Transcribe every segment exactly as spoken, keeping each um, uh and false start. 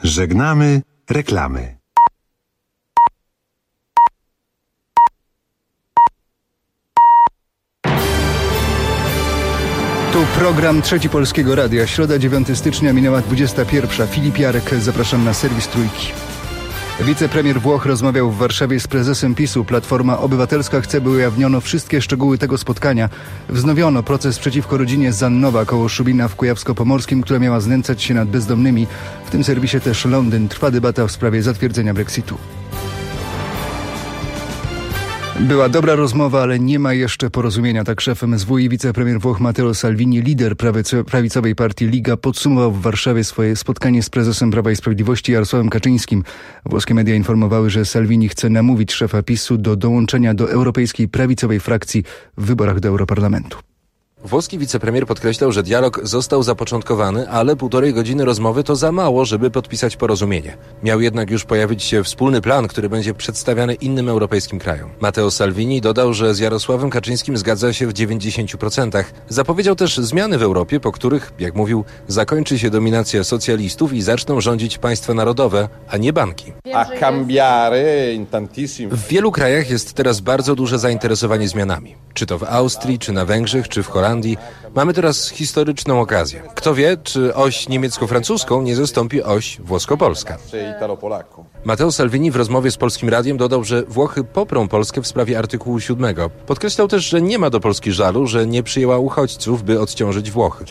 Żegnamy reklamy. Tu program Trzeci Polskiego Radia. Środa dziewiątego stycznia, minęła dwudziesta pierwsza. Filip Jarek, zapraszam na serwis Trójki. Wicepremier Włoch rozmawiał w Warszawie z prezesem PiSu. Platforma Obywatelska chce, by ujawniono wszystkie szczegóły tego spotkania. Wznowiono proces przeciwko rodzinie Zannowa koło Szubina w Kujawsko-Pomorskim, która miała znęcać się nad bezdomnymi. W tym serwisie też Londyn. Trwa debata w sprawie zatwierdzenia Brexitu. Była dobra rozmowa, ale nie ma jeszcze porozumienia. Tak szef M S W i wicepremier Włoch Matteo Salvini, lider prawicowej partii Liga, podsumował w Warszawie swoje spotkanie z prezesem Prawa i Sprawiedliwości Jarosławem Kaczyńskim. Włoskie media informowały, że Salvini chce namówić szefa PiSu do dołączenia do europejskiej prawicowej frakcji w wyborach do Europarlamentu. Włoski wicepremier podkreślał, że dialog został zapoczątkowany, ale półtorej godziny rozmowy to za mało, żeby podpisać porozumienie. Miał jednak już pojawić się wspólny plan, który będzie przedstawiany innym europejskim krajom. Matteo Salvini dodał, że z Jarosławem Kaczyńskim zgadza się w dziewięćdziesięciu procentach. Zapowiedział też zmiany w Europie, po których, jak mówił, zakończy się dominacja socjalistów i zaczną rządzić państwa narodowe, a nie banki. W wielu krajach jest teraz bardzo duże zainteresowanie zmianami. Czy to w Austrii, czy na Węgrzech, czy w Holandii. Mamy teraz historyczną okazję. Kto wie, czy oś niemiecko-francuską nie zastąpi oś włosko-polska. Matteo Salvini w rozmowie z Polskim Radiem dodał, że Włochy poprą Polskę w sprawie artykułu siódmego. Podkreślał też, że nie ma do Polski żalu, że nie przyjęła uchodźców, by odciążyć Włochy.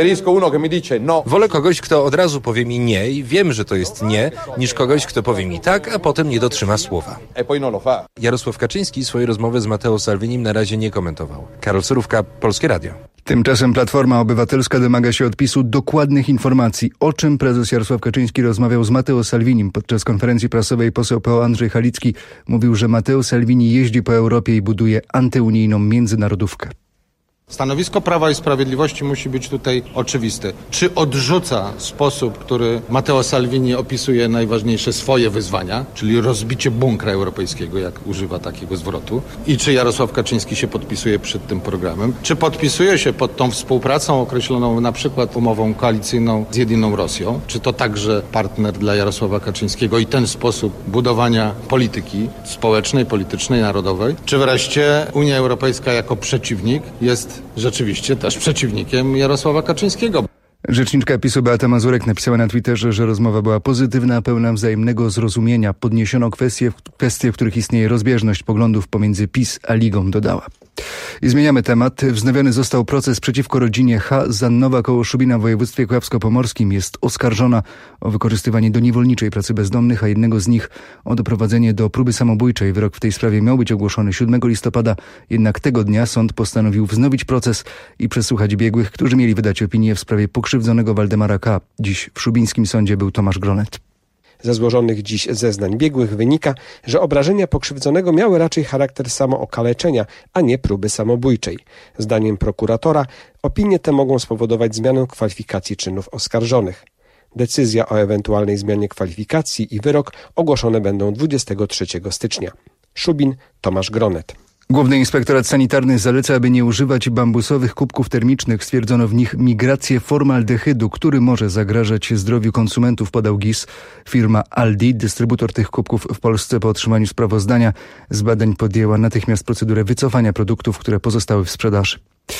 Wolę kogoś, kto od razu powie mi nie i wiem, że to jest nie, niż kogoś, kto powie mi tak, a potem nie dotrzyma słowa. Jarosław Kaczyński swojej rozmowy z Matteo Salvinim na razie nie komentował. Karol Surówka, Polskie Radio. Tymczasem Platforma Obywatelska domaga się od PiSu dokładnych informacji, o czym prezes Jarosław Kaczyński rozmawiał z Matteo Salvinim. Podczas konferencji prasowej poseł P O Andrzej Halicki mówił, że Matteo Salvini jeździ po Europie i buduje antyunijną międzynarodówkę. Stanowisko Prawa i Sprawiedliwości musi być tutaj oczywiste. Czy odrzuca sposób, który Matteo Salvini opisuje najważniejsze swoje wyzwania, czyli rozbicie bunkra europejskiego, jak używa takiego zwrotu, i czy Jarosław Kaczyński się podpisuje przed tym programem, czy podpisuje się pod tą współpracą określoną na przykład umową koalicyjną z jedyną Rosją, czy to także partner dla Jarosława Kaczyńskiego i ten sposób budowania polityki społecznej, politycznej, narodowej, czy wreszcie Unia Europejska jako przeciwnik jest rzeczywiście też przeciwnikiem Jarosława Kaczyńskiego. Rzeczniczka PiSu Beata Mazurek napisała na Twitterze, że rozmowa była pozytywna, pełna wzajemnego zrozumienia. Podniesiono kwestie, kwestie, w których istnieje rozbieżność poglądów pomiędzy PiS a Ligą, dodała. I zmieniamy temat. Wznowiony został proces przeciwko rodzinie H. Zannowa koło Szubina w województwie kujawsko-pomorskim. Jest oskarżona o wykorzystywanie do niewolniczej pracy bezdomnych, a jednego z nich o doprowadzenie do próby samobójczej. Wyrok w tej sprawie miał być ogłoszony siódmego listopada, jednak tego dnia sąd postanowił wznowić proces i przesłuchać biegłych, którzy mieli wydać opinię w sprawie pokrzywdzonego Waldemara K. Dziś w szubińskim sądzie był Tomasz Gronet. Ze złożonych dziś zeznań biegłych wynika, że obrażenia pokrzywdzonego miały raczej charakter samookaleczenia, a nie próby samobójczej. Zdaniem prokuratora opinie te mogą spowodować zmianę kwalifikacji czynów oskarżonych. Decyzja o ewentualnej zmianie kwalifikacji i wyrok ogłoszone będą dwudziestego trzeciego stycznia. Szubin, Tomasz Gronet. Główny Inspektorat Sanitarny zaleca, aby nie używać bambusowych kubków termicznych. Stwierdzono w nich migrację formaldehydu, który może zagrażać zdrowiu konsumentów, podał G I S. Firma Aldi, dystrybutor tych kubków w Polsce, po otrzymaniu sprawozdania z badań podjęła natychmiast procedurę wycofania produktów, które pozostały w sprzedaży.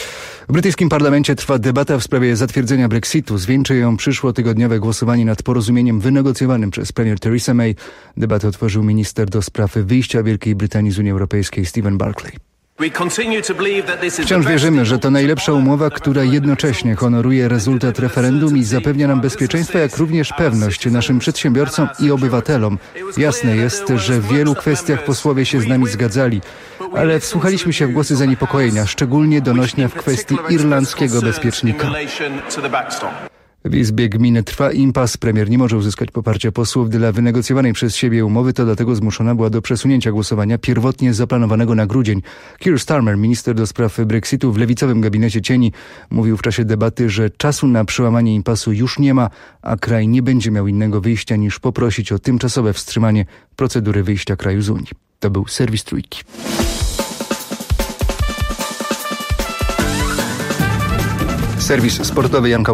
W brytyjskim parlamencie trwa debata w sprawie zatwierdzenia Brexitu. Zwieńczy ją przyszłotygodniowe głosowanie nad porozumieniem wynegocjowanym przez premier Theresa May. Debatę otworzył minister do spraw wyjścia Wielkiej Brytanii z Unii Europejskiej Stephen Barclay. Wciąż wierzymy, że to najlepsza umowa, która jednocześnie honoruje rezultat referendum i zapewnia nam bezpieczeństwo, jak również pewność naszym przedsiębiorcom i obywatelom. Jasne jest, że w wielu kwestiach posłowie się z nami zgadzali, ale wsłuchaliśmy się w głosy zaniepokojenia, szczególnie donośne w kwestii irlandzkiego bezpiecznika. W Izbie Gminy trwa impas. Premier nie może uzyskać poparcia posłów dla wynegocjowanej przez siebie umowy, to dlatego zmuszona była do przesunięcia głosowania pierwotnie zaplanowanego na grudzień. Keir Starmer, minister do spraw Brexitu w lewicowym gabinecie cieni, mówił w czasie debaty, że czasu na przełamanie impasu już nie ma, a kraj nie będzie miał innego wyjścia niż poprosić o tymczasowe wstrzymanie procedury wyjścia kraju z Unii. To był serwis Trójki. Serwis sportowy Jan Kałucki.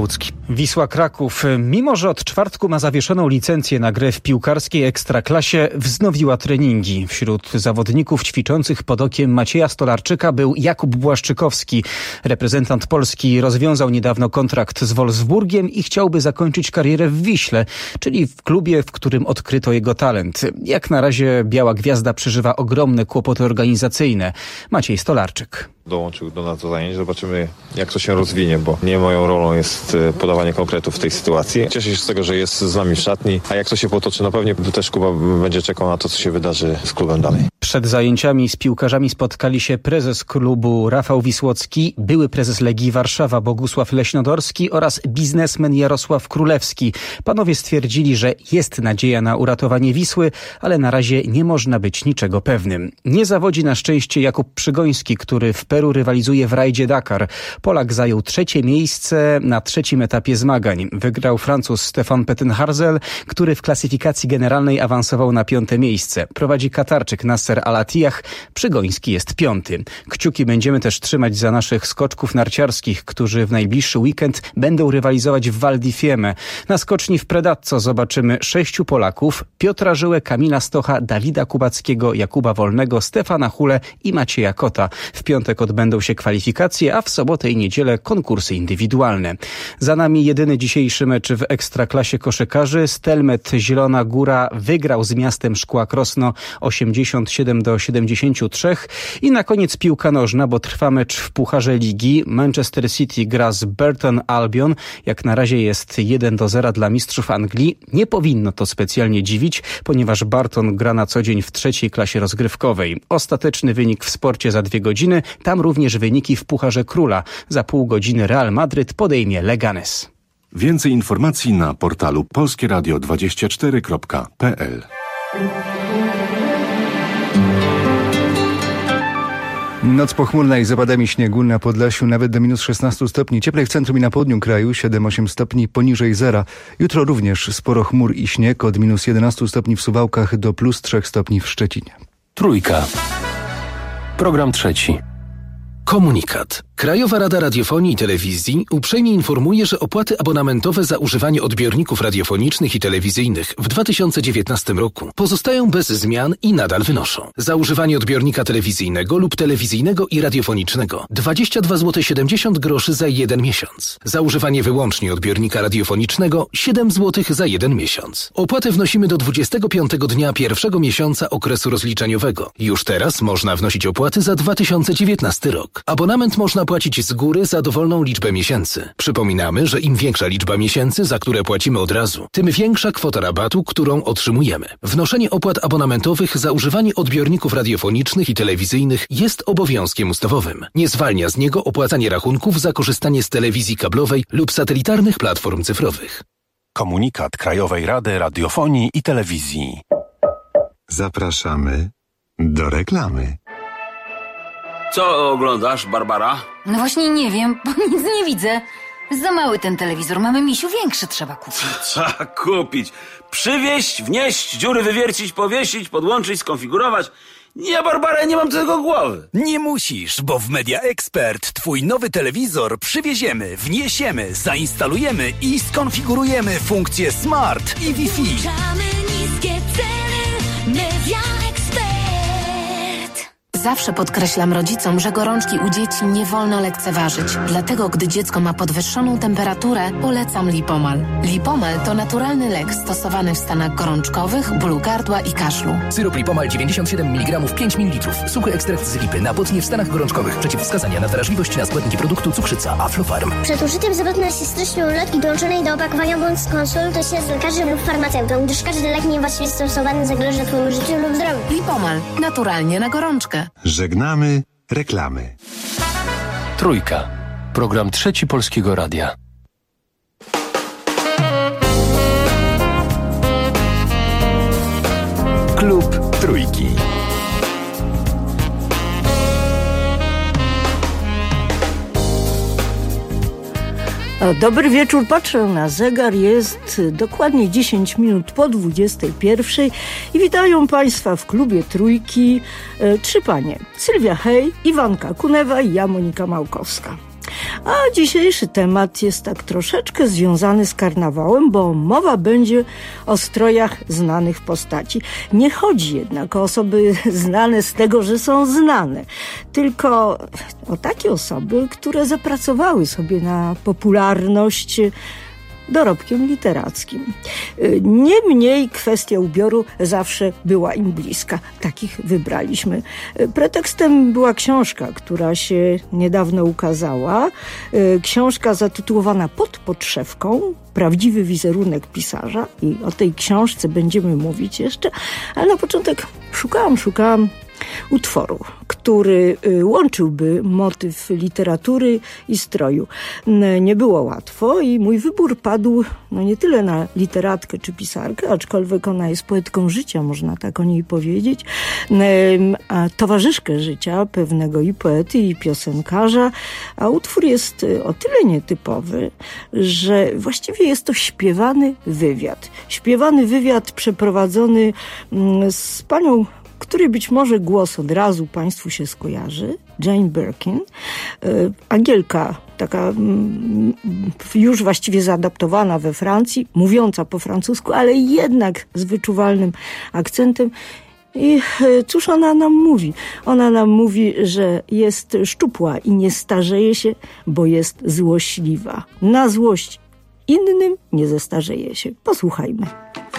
Wisła Kraków, mimo że od czwartku ma zawieszoną licencję na grę w piłkarskiej Ekstraklasie, wznowiła treningi. Wśród zawodników ćwiczących pod okiem Macieja Stolarczyka był Jakub Błaszczykowski. Reprezentant Polski rozwiązał niedawno kontrakt z Wolfsburgiem i chciałby zakończyć karierę w Wiśle, czyli w klubie, w którym odkryto jego talent. Jak na razie Biała Gwiazda przeżywa ogromne kłopoty organizacyjne. Maciej Stolarczyk. Dołączył do nas do zajęć. Zobaczymy, jak to się rozwinie, bo nie moją rolą jest podawanie konkretów w tej sytuacji. Cieszę się z tego, że jest z nami w szatni, a jak to się potoczy, no pewnie też Kuba będzie czekał na to, co się wydarzy z klubem dalej. Przed zajęciami z piłkarzami spotkali się prezes klubu Rafał Wisłocki, były prezes Legii Warszawa Bogusław Leśnodorski oraz biznesmen Jarosław Królewski. Panowie stwierdzili, że jest nadzieja na uratowanie Wisły, ale na razie nie można być niczego pewnym. Nie zawodzi na szczęście Jakub Przygoński, który w Peru rywalizuje w rajdzie Dakar. Polak zajął trzecie miejsce na trzecim etapie zmagań. Wygrał Francuz Stefan Pettenharzel, który w klasyfikacji generalnej awansował na piąte miejsce. Prowadzi Katarczyk Nasser Al-Attiyah, Przygoński jest piąty. Kciuki będziemy też trzymać za naszych skoczków narciarskich, którzy w najbliższy weekend będą rywalizować w Val di Fiemme. Na skoczni w Predazzo zobaczymy sześciu Polaków: Piotra Żyłę, Kamila Stocha, Dawida Kubackiego, Jakuba Wolnego, Stefana Hulę i Macieja Kota. W piątek odbędą się kwalifikacje, a w sobotę i niedzielę konkursy indywidualne. Za nami jedyny dzisiejszy mecz w Ekstraklasie koszykarzy. Stelmet Zielona Góra wygrał z Miastem Szkła Krosno osiemdziesiąt siedem do siedemdziesięciu trzech. I na koniec piłka nożna, bo trwa mecz w Pucharze Ligi. Manchester City gra z Burton Albion. Jak na razie jest jeden do zera dla mistrzów Anglii. Nie powinno to specjalnie dziwić, ponieważ Barton gra na co dzień w trzeciej klasie rozgrywkowej. Ostateczny wynik w sporcie za dwie godziny. Tam również wyniki w Pucharze Króla. Za pół godziny Real Madryt podejmie Leganes. Więcej informacji na portalu polskie radio dwadzieścia cztery kropka p l. Noc pochmurna i z opadami śniegu na Podlasiu nawet do minus szesnastu stopni. Cieplej w centrum i na południu kraju, siedem osiem stopni poniżej zera. Jutro również sporo chmur i śnieg, od minus jedenastu stopni w Suwałkach do plus trzech stopni w Szczecinie. Trójka. Program trzeci. Komunikat. Krajowa Rada Radiofonii i Telewizji uprzejmie informuje, że opłaty abonamentowe za używanie odbiorników radiofonicznych i telewizyjnych w dwa tysiące dziewiętnastym roku pozostają bez zmian i nadal wynoszą: za używanie odbiornika telewizyjnego lub telewizyjnego i radiofonicznego dwadzieścia dwa złote siedemdziesiąt groszy za jeden miesiąc. Za używanie wyłącznie odbiornika radiofonicznego siedem złotych za jeden miesiąc. Opłatę wnosimy do dwudziestego piątego dnia pierwszego miesiąca okresu rozliczeniowego. Już teraz można wnosić opłaty za dwa tysiące dziewiętnasty rok. Abonament można płacić z góry za dowolną liczbę miesięcy. Przypominamy, że im większa liczba miesięcy, za które płacimy od razu, tym większa kwota rabatu, którą otrzymujemy. Wnoszenie opłat abonamentowych za używanie odbiorników radiofonicznych i telewizyjnych jest obowiązkiem ustawowym. Nie zwalnia z niego opłacanie rachunków za korzystanie z telewizji kablowej lub satelitarnych platform cyfrowych. Komunikat Krajowej Rady Radiofonii i Telewizji. Zapraszamy do reklamy. Co oglądasz, Barbara? No właśnie nie wiem, bo nic nie widzę. Za mały ten telewizor, mamy, misiu, większy trzeba kupić. Trzeba kupić. Przywieźć, wnieść, dziury wywiercić, powiesić, podłączyć, skonfigurować. Nie, Barbara, nie mam tego głowy. Nie musisz, bo w Media Expert twój nowy telewizor przywieziemy, wniesiemy, zainstalujemy i skonfigurujemy funkcje Smart i Wi-Fi. Niskie ceny, Media Expert. Zawsze podkreślam rodzicom, że gorączki u dzieci nie wolno lekceważyć. Dlatego, gdy dziecko ma podwyższoną temperaturę, polecam Lipomal. Lipomal to naturalny lek stosowany w stanach gorączkowych, bólu gardła i kaszlu. Syrop Lipomal dziewięćdziesiąt siedem miligramów, pięć mililitrów. Suchy ekstrakt z lipy na potnie w stanach gorączkowych. Przeciwwskazania na wrażliwość na składniki produktu: cukrzyca, Aflofarm. Przed użyciem zwrotność jest treścią ulotki dołączonej do opakowania, bądź skonsultuj się z lekarzem lub farmaceutą, gdyż każdy lek niewłaściwie stosowany zagraża twojemu życiu lub zdrowiu. Lipomal. Naturalnie na gorączkę. Żegnamy reklamy. Trójka. Program trzeci Polskiego Radia. Klub Trójki. Dobry wieczór, patrzę na zegar, jest dokładnie dziesięć minut po dwudziestej pierwszej i witają Państwa w klubie Trójki e, trzy panie: Sylwia Hej, Iwanka Kunewa i ja, Monika Małkowska. A dzisiejszy temat jest tak troszeczkę związany z karnawałem, bo mowa będzie o strojach znanych postaci. Nie chodzi jednak o osoby znane z tego, że są znane, tylko o takie osoby, które zapracowały sobie na popularność dorobkiem literackim. Niemniej kwestia ubioru zawsze była im bliska. Takich wybraliśmy. Pretekstem była książka, która się niedawno ukazała. Książka zatytułowana Pod podszewką. Prawdziwy wizerunek pisarza. I o tej książce będziemy mówić jeszcze. Ale na początek szukałam, szukałam utworu, który łączyłby motyw literatury i stroju. Nie było łatwo i mój wybór padł no nie tyle na literatkę czy pisarkę, aczkolwiek ona jest poetką życia, można tak o niej powiedzieć, a towarzyszkę życia pewnego i poety, i piosenkarza, a utwór jest o tyle nietypowy, że właściwie jest to śpiewany wywiad. Śpiewany wywiad przeprowadzony z panią, który być może głos od razu Państwu się skojarzy, Jane Birkin, Angielka, taka już właściwie zaadaptowana we Francji, mówiąca po francusku, ale jednak z wyczuwalnym akcentem. I cóż ona nam mówi? Ona nam mówi, że jest szczupła i nie starzeje się, bo jest złośliwa. Na złość innym nie zestarzeje się. Posłuchajmy.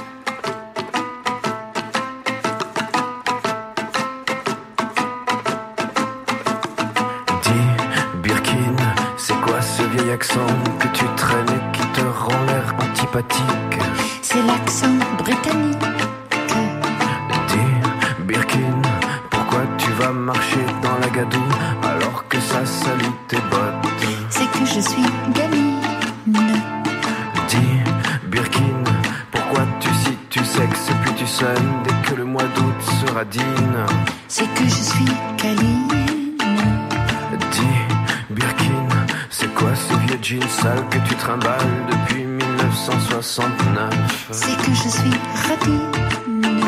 Accent que tu traînes et qui te rend l'air antipathique. C'est l'accent britannique. Dis, Birkin, pourquoi tu vas marcher dans la gadoue alors que ça salit tes bottes? C'est que je suis gamine. Dis, Birkin, pourquoi tu cites tu sexes puis tu sonnes dès que le mois d'août sera digne? C'est que je suis câline. C'est quoi ce vieux jean sale que tu trimbales depuis mille neuf cent soixante-neuf? C'est que je suis radine.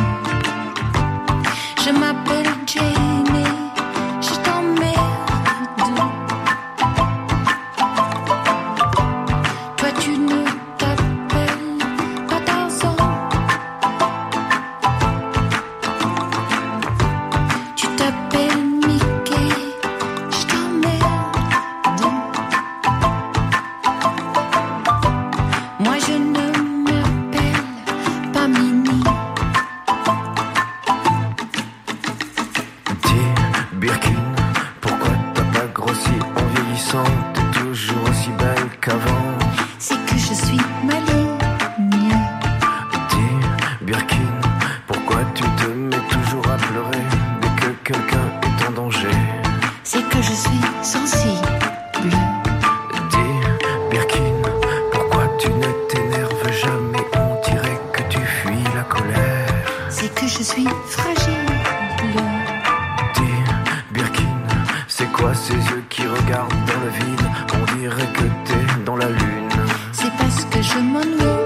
Je m'appelle Jenny, je t'emmerde. Toi tu ne t'appelles pas Tarzan. Tu t'appelles Mickey, je t'emmerde. Moi je ne m'appelle pas Minnie. Dis, Birkin, pourquoi t'as pas grossi en vieillissant? T'es toujours aussi belle qu'avant. C'est que je suis maligne. Dis, Birkin, pourquoi tu te mets toujours à pleurer dès que quelqu'un est en danger? C'est que je suis sensible. Je suis fragile. Dis, Birkin, c'est quoi ces yeux qui regardent dans le vide? On dirait que t'es dans la lune. C'est parce que je m'ennuie.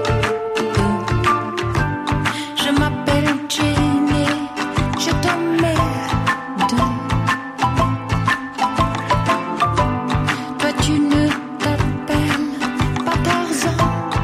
Je m'appelle Jenny, je t'emmerde. Toi tu ne t'appelles pas Tarzan.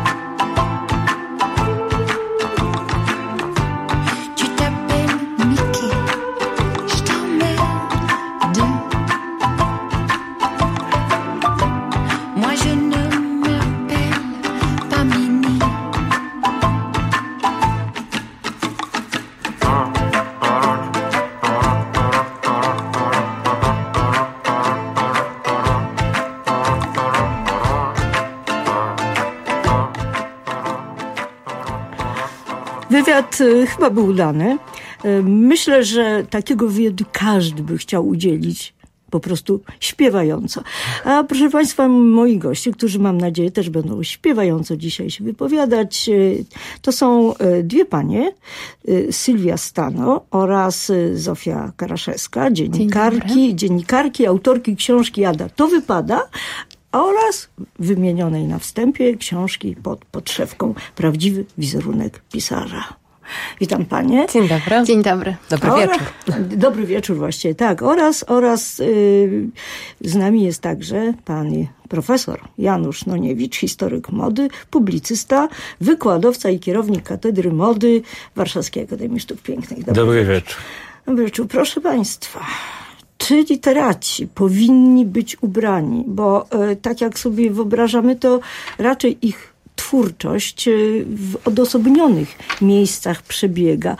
Wywiad chyba był udany. Myślę, że takiego wywiadu każdy by chciał udzielić po prostu śpiewająco. A proszę Państwa, moi goście, którzy mam nadzieję też będą śpiewająco dzisiaj się wypowiadać, to są dwie panie, Sylwia Stano oraz Zofia Karaszewska, dziennikarki, dziennikarki, autorki książki Ada, to wypada, oraz wymienionej na wstępie książki Pod podszewką Prawdziwy wizerunek pisarza. Witam panie. Dzień dobry. Dzień dobry. Dobry Ora, wieczór. Dobry wieczór właściwie, tak. Oraz, oraz yy, z nami jest także pan profesor Janusz Noniewicz, historyk mody, publicysta, wykładowca i kierownik Katedry Mody Warszawskiej Akademii Sztuk Pięknych. Dobry, Dobry wieczór. Dobry wieczór. Proszę państwa, czy literaci powinni być ubrani? Bo yy, tak jak sobie wyobrażamy, to raczej ich twórczość w odosobnionych miejscach przebiega.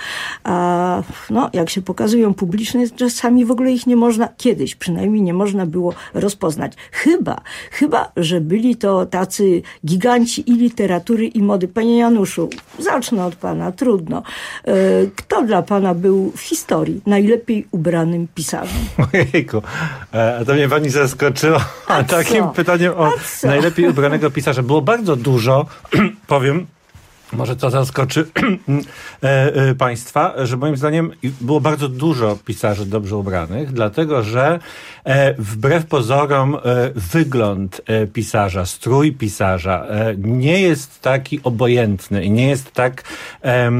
A no, jak się pokazują publiczne, czasami w ogóle ich nie można, kiedyś przynajmniej nie można było rozpoznać. Chyba, chyba, że byli to tacy giganci i literatury, i mody. Panie Januszu, zacznę od pana, trudno. Kto dla pana był w historii najlepiej ubranym pisarzem? Ojejku, a to mnie pani zaskoczyła a takim co? pytaniem o najlepiej ubranego pisarza. Było bardzo dużo, powiem, może to zaskoczy e, e, państwa, że moim zdaniem było bardzo dużo pisarzy dobrze ubranych, dlatego że e, wbrew pozorom e, wygląd e, pisarza, strój pisarza e, nie jest taki obojętny i nie jest tak e,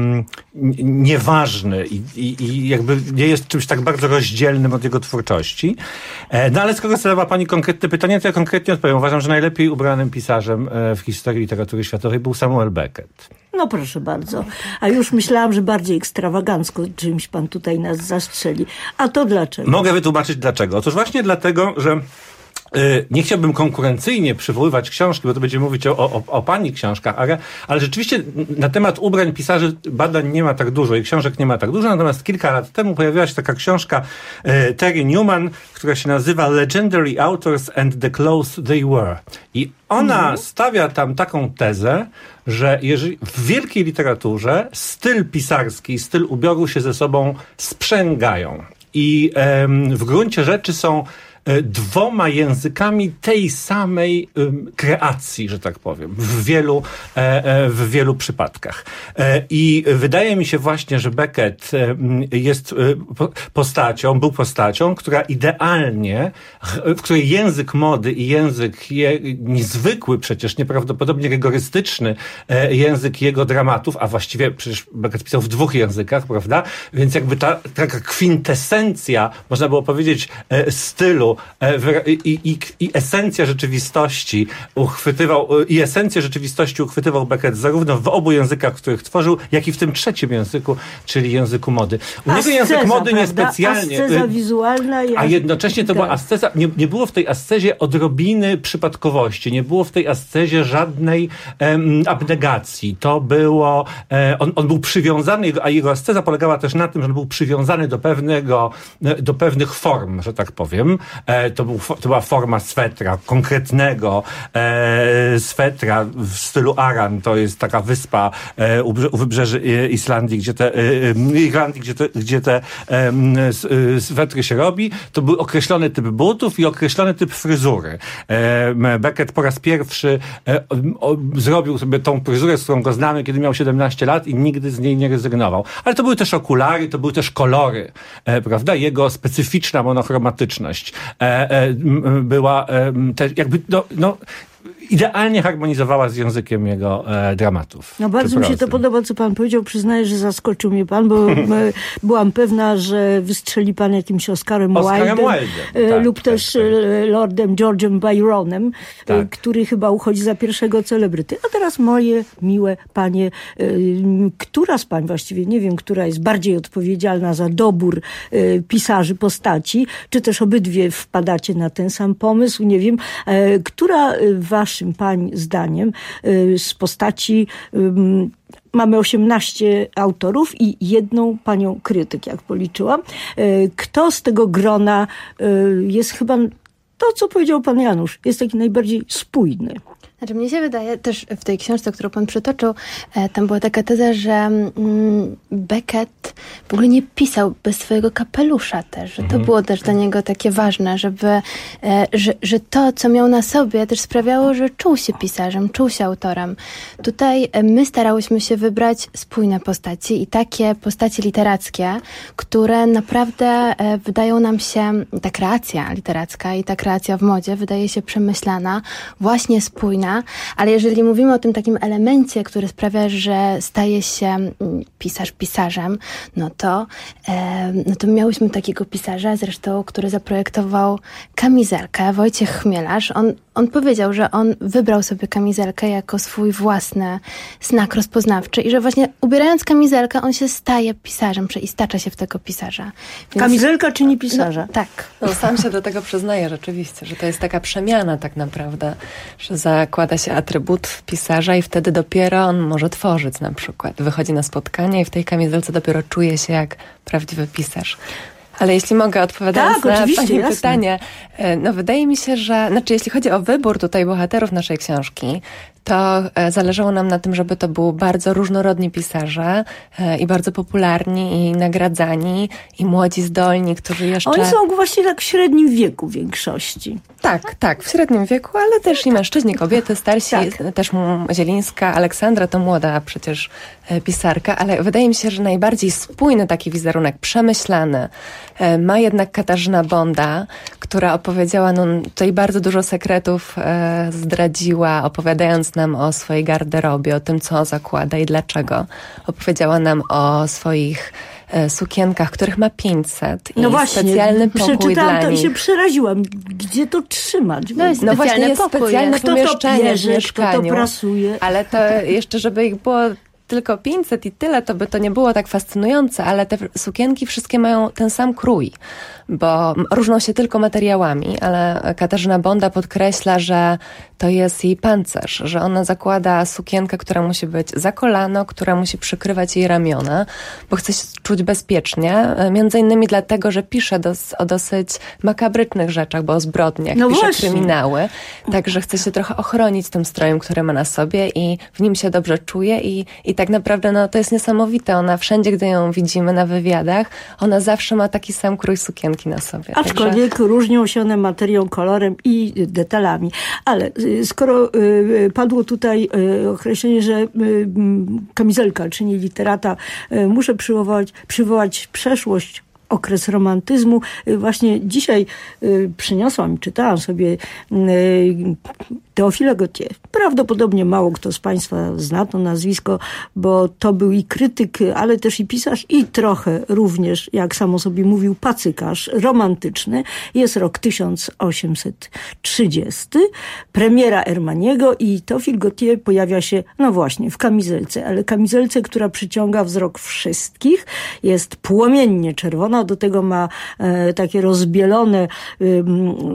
nieważny i, i, i jakby nie jest czymś tak bardzo rozdzielnym od jego twórczości. E, no ale skoro zadała pani konkretne pytanie, to ja konkretnie odpowiem. Uważam, że najlepiej ubranym pisarzem e, w historii literatury światowej był Samuel Beckett. No proszę bardzo. A już myślałam, że bardziej ekstrawagancko czymś pan tutaj nas zastrzeli. A to dlaczego? Mogę wytłumaczyć dlaczego. Otóż właśnie dlatego, że Yy, nie chciałbym konkurencyjnie przywoływać książki, bo to będziemy mówić o, o, o pani książkach, ale, ale rzeczywiście na temat ubrań pisarzy badań nie ma tak dużo i książek nie ma tak dużo, natomiast kilka lat temu pojawiła się taka książka yy, Terry Newman, która się nazywa Legendary Authors and the Clothes They Wear. I ona mhm. stawia tam taką tezę, że jeżeli w wielkiej literaturze styl pisarski i styl ubioru się ze sobą sprzęgają i yy, w gruncie rzeczy są dwoma językami tej samej um, kreacji, że tak powiem, w wielu, e, e, w wielu przypadkach. E, I wydaje mi się właśnie, że Beckett e, jest e, postacią, był postacią, która idealnie, w której język mody i język je, niezwykły, przecież nieprawdopodobnie rygorystyczny e, język jego dramatów, a właściwie przecież Beckett pisał w dwóch językach, prawda? Więc jakby ta taka kwintesencja, można było powiedzieć, e, stylu I, i, i esencja rzeczywistości uchwytywał, i esencję rzeczywistości uchwytywał Beckett zarówno w obu językach, w których tworzył, jak i w tym trzecim języku, czyli języku mody. U niego język mody niespecjalnie. Asceza wizualna. A jednocześnie to była asceza. Nie, nie było w tej ascezie odrobiny przypadkowości. Nie było w tej ascezie żadnej em, abnegacji. To było, e, on, on był przywiązany, a jego asceza polegała też na tym, że on był przywiązany do pewnego, do pewnych form, że tak powiem. To, był, to była forma swetra, konkretnego e, swetra w stylu Aran. To jest taka wyspa e, u, u wybrzeży Islandii, gdzie te, e, Irlandii, gdzie te, gdzie te e, swetry się robi. To był określony typ butów i określony typ fryzury. E, Beckett po raz pierwszy e, o, zrobił sobie tą fryzurę, z którą go znamy, kiedy miał siedemnaście lat i nigdy z niej nie rezygnował. Ale to były też okulary, to były też kolory, e, prawda? Jego specyficzna monochromatyczność była też jakby no, no idealnie harmonizowała z językiem jego e, dramatów. No bardzo mi się to podoba, co pan powiedział. Przyznaję, że zaskoczył mnie pan, bo byłam pewna, że wystrzeli pan jakimś Oscarem Wildem tak, lub tak, też tak. Lordem George'em Byronem, tak. który chyba uchodzi za pierwszego celebryty. A teraz moje miłe panie, która z pań właściwie, nie wiem, która jest bardziej odpowiedzialna za dobór pisarzy postaci, czy też obydwie wpadacie na ten sam pomysł, nie wiem, która waszym pań zdaniem z postaci mamy osiemnaście autorów i jedną panią krytyk, jak policzyłam. Kto z tego grona jest chyba to, co powiedział pan Janusz, jest taki najbardziej spójny? Znaczy, mnie się wydaje, też w tej książce, którą pan przytoczył, e, tam była taka teza, że mm, Beckett w ogóle nie pisał bez swojego kapelusza też, że to mhm. było też dla niego takie ważne, żeby, e, że, że to, co miał na sobie, też sprawiało, że czuł się pisarzem, czuł się autorem. Tutaj e, my starałyśmy się wybrać spójne postaci i takie postaci literackie, które naprawdę e, wydają nam się, ta kreacja literacka i ta kreacja w modzie wydaje się przemyślana, właśnie spójna, prawda? Ale jeżeli mówimy o tym takim elemencie, który sprawia, że staje się pisarz pisarzem, no to, e, no to miałyśmy takiego pisarza, zresztą, który zaprojektował kamizelkę, Wojciech Chmielarz. On, on powiedział, że on wybrał sobie kamizelkę jako swój własny znak rozpoznawczy i że właśnie ubierając kamizelkę, on się staje pisarzem, przeistacza się w tego pisarza. Więc... Kamizelka czyni pisarza. No, tak. No, sam się do tego przyznaje rzeczywiście, że to jest taka przemiana tak naprawdę, że zakłada się atrybut pisarza i wtedy dopiero on może tworzyć na przykład. Wychodzi na spotkanie i w tej kamizelce dopiero czuje się jak prawdziwy pisarz. Ale jeśli mogę odpowiadać tak, na Pani jasne. pytanie, no wydaje mi się, że, znaczy jeśli chodzi o wybór tutaj bohaterów naszej książki, to zależało nam na tym, żeby to były bardzo różnorodni pisarze i bardzo popularni i nagradzani i młodzi, zdolni, którzy jeszcze... Oni są właśnie tak w średnim wieku w większości. Tak, tak, w średnim wieku, ale też i mężczyźni, kobiety, starsi, tak. Też Zielińska, Aleksandra to młoda przecież pisarka, ale wydaje mi się, że najbardziej spójny taki wizerunek, przemyślany, ma jednak Katarzyna Bonda, która opowiedziała no, tutaj bardzo dużo sekretów zdradziła, opowiadając nam o swojej garderobie, o tym, co zakłada i dlaczego. Opowiedziała nam o swoich e, sukienkach, których ma pięćset i no właśnie, specjalny pokój dla to nich. i się przeraziłam. Gdzie to trzymać? No, jest no właśnie jest pokój, specjalne kto pomieszczenie to bierze, w mieszkaniu. Kto to prasuje. Ale to jeszcze, żeby ich było tylko pięćset i tyle, to by to nie było tak fascynujące, ale te sukienki wszystkie mają ten sam krój, bo różnią się tylko materiałami, ale Katarzyna Bonda podkreśla, że to jest jej pancerz, że ona zakłada sukienkę, która musi być za kolano, która musi przykrywać jej ramiona, bo chce się czuć bezpiecznie, między innymi dlatego, że pisze dos- o dosyć makabrycznych rzeczach, bo o zbrodniach, no pisze właśnie. kryminały, także chce się trochę ochronić tym strojem, który ma na sobie i w nim się dobrze czuje i, i tak naprawdę no, to jest niesamowite. Ona wszędzie, gdy ją widzimy na wywiadach, ona zawsze ma taki sam krój sukienki na sobie. Aczkolwiek Także... różnią się one materią, kolorem i detalami. Ale skoro y, padło tutaj y, określenie, że y, kamizelka czyni literata, y, muszę przywołać, przywołać przeszłość, okres romantyzmu. Właśnie dzisiaj y, przyniosłam, czytałam sobie y, Teofila Gautier. Prawdopodobnie mało kto z Państwa zna to nazwisko, bo to był i krytyk, ale też i pisarz i trochę również, jak sam o sobie mówił, pacykarz romantyczny. Jest rok tysiąc osiemset trzydziesty, premiera Ermaniego i Teofil Gautier pojawia się, no właśnie, w kamizelce, ale kamizelce, która przyciąga wzrok wszystkich. Jest płomiennie czerwona, do tego ma e, takie rozbielone e,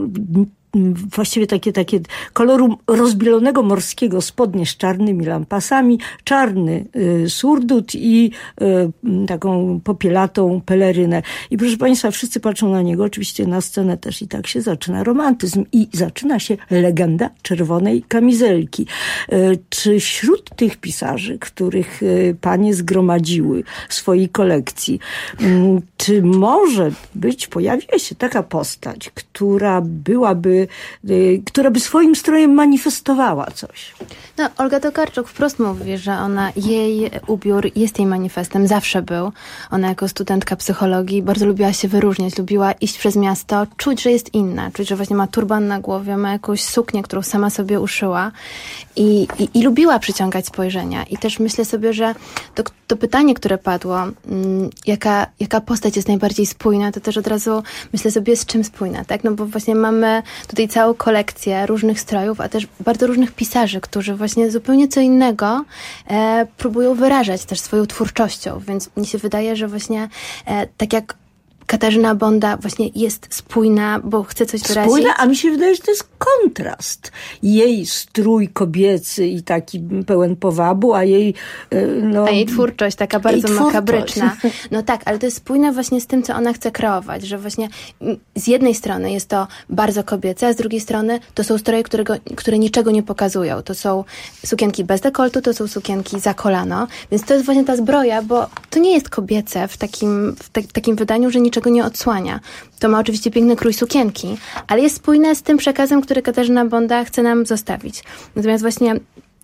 właściwie takie, takie koloru rozbielonego morskiego, spodnie z czarnymi lampasami, czarny y, surdut i y, taką popielatą pelerynę. I proszę Państwa, wszyscy patrzą na niego, oczywiście na scenę też i tak się zaczyna romantyzm i zaczyna się legenda czerwonej kamizelki. Y, czy wśród tych pisarzy, których y, panie zgromadziły w swojej kolekcji, y, czy może być, pojawiła się taka postać, która byłaby która by swoim strojem manifestowała coś. No, Olga Tokarczuk wprost mówi, że ona, jej ubiór jest jej manifestem, zawsze był. Ona jako studentka psychologii bardzo lubiła się wyróżniać, lubiła iść przez miasto, czuć, że jest inna, czuć, że właśnie ma turban na głowie, ma jakąś suknię, którą sama sobie uszyła i, i, i lubiła przyciągać spojrzenia. I też myślę sobie, że to, to pytanie, które padło, mm, jaka, jaka postać jest najbardziej spójna, to też od razu myślę sobie, z czym spójna, tak? No bo właśnie mamy tutaj całą kolekcję różnych strojów, a też bardzo różnych pisarzy, którzy właśnie zupełnie co innego e, próbują wyrażać też swoją twórczością, więc mi się wydaje, że właśnie e, tak jak Katarzyna Bonda właśnie jest spójna, bo chce coś wyrazić. Spójna, a mi się wydaje, że to jest kontrast. Jej strój kobiecy i taki pełen powabu, a jej... No, a jej twórczość taka bardzo makabryczna. No tak, ale to jest spójne właśnie z tym, co ona chce kreować, że właśnie z jednej strony jest to bardzo kobiece, a z drugiej strony to są stroje, którego, które niczego nie pokazują. To są sukienki bez dekoltu, to są sukienki za kolano, więc to jest właśnie ta zbroja, bo to nie jest kobiece w takim, w te, takim wydaniu, że niczego nie odsłania. To ma oczywiście piękny krój sukienki, ale jest spójne z tym przekazem, który Katarzyna Bonda chce nam zostawić. Natomiast właśnie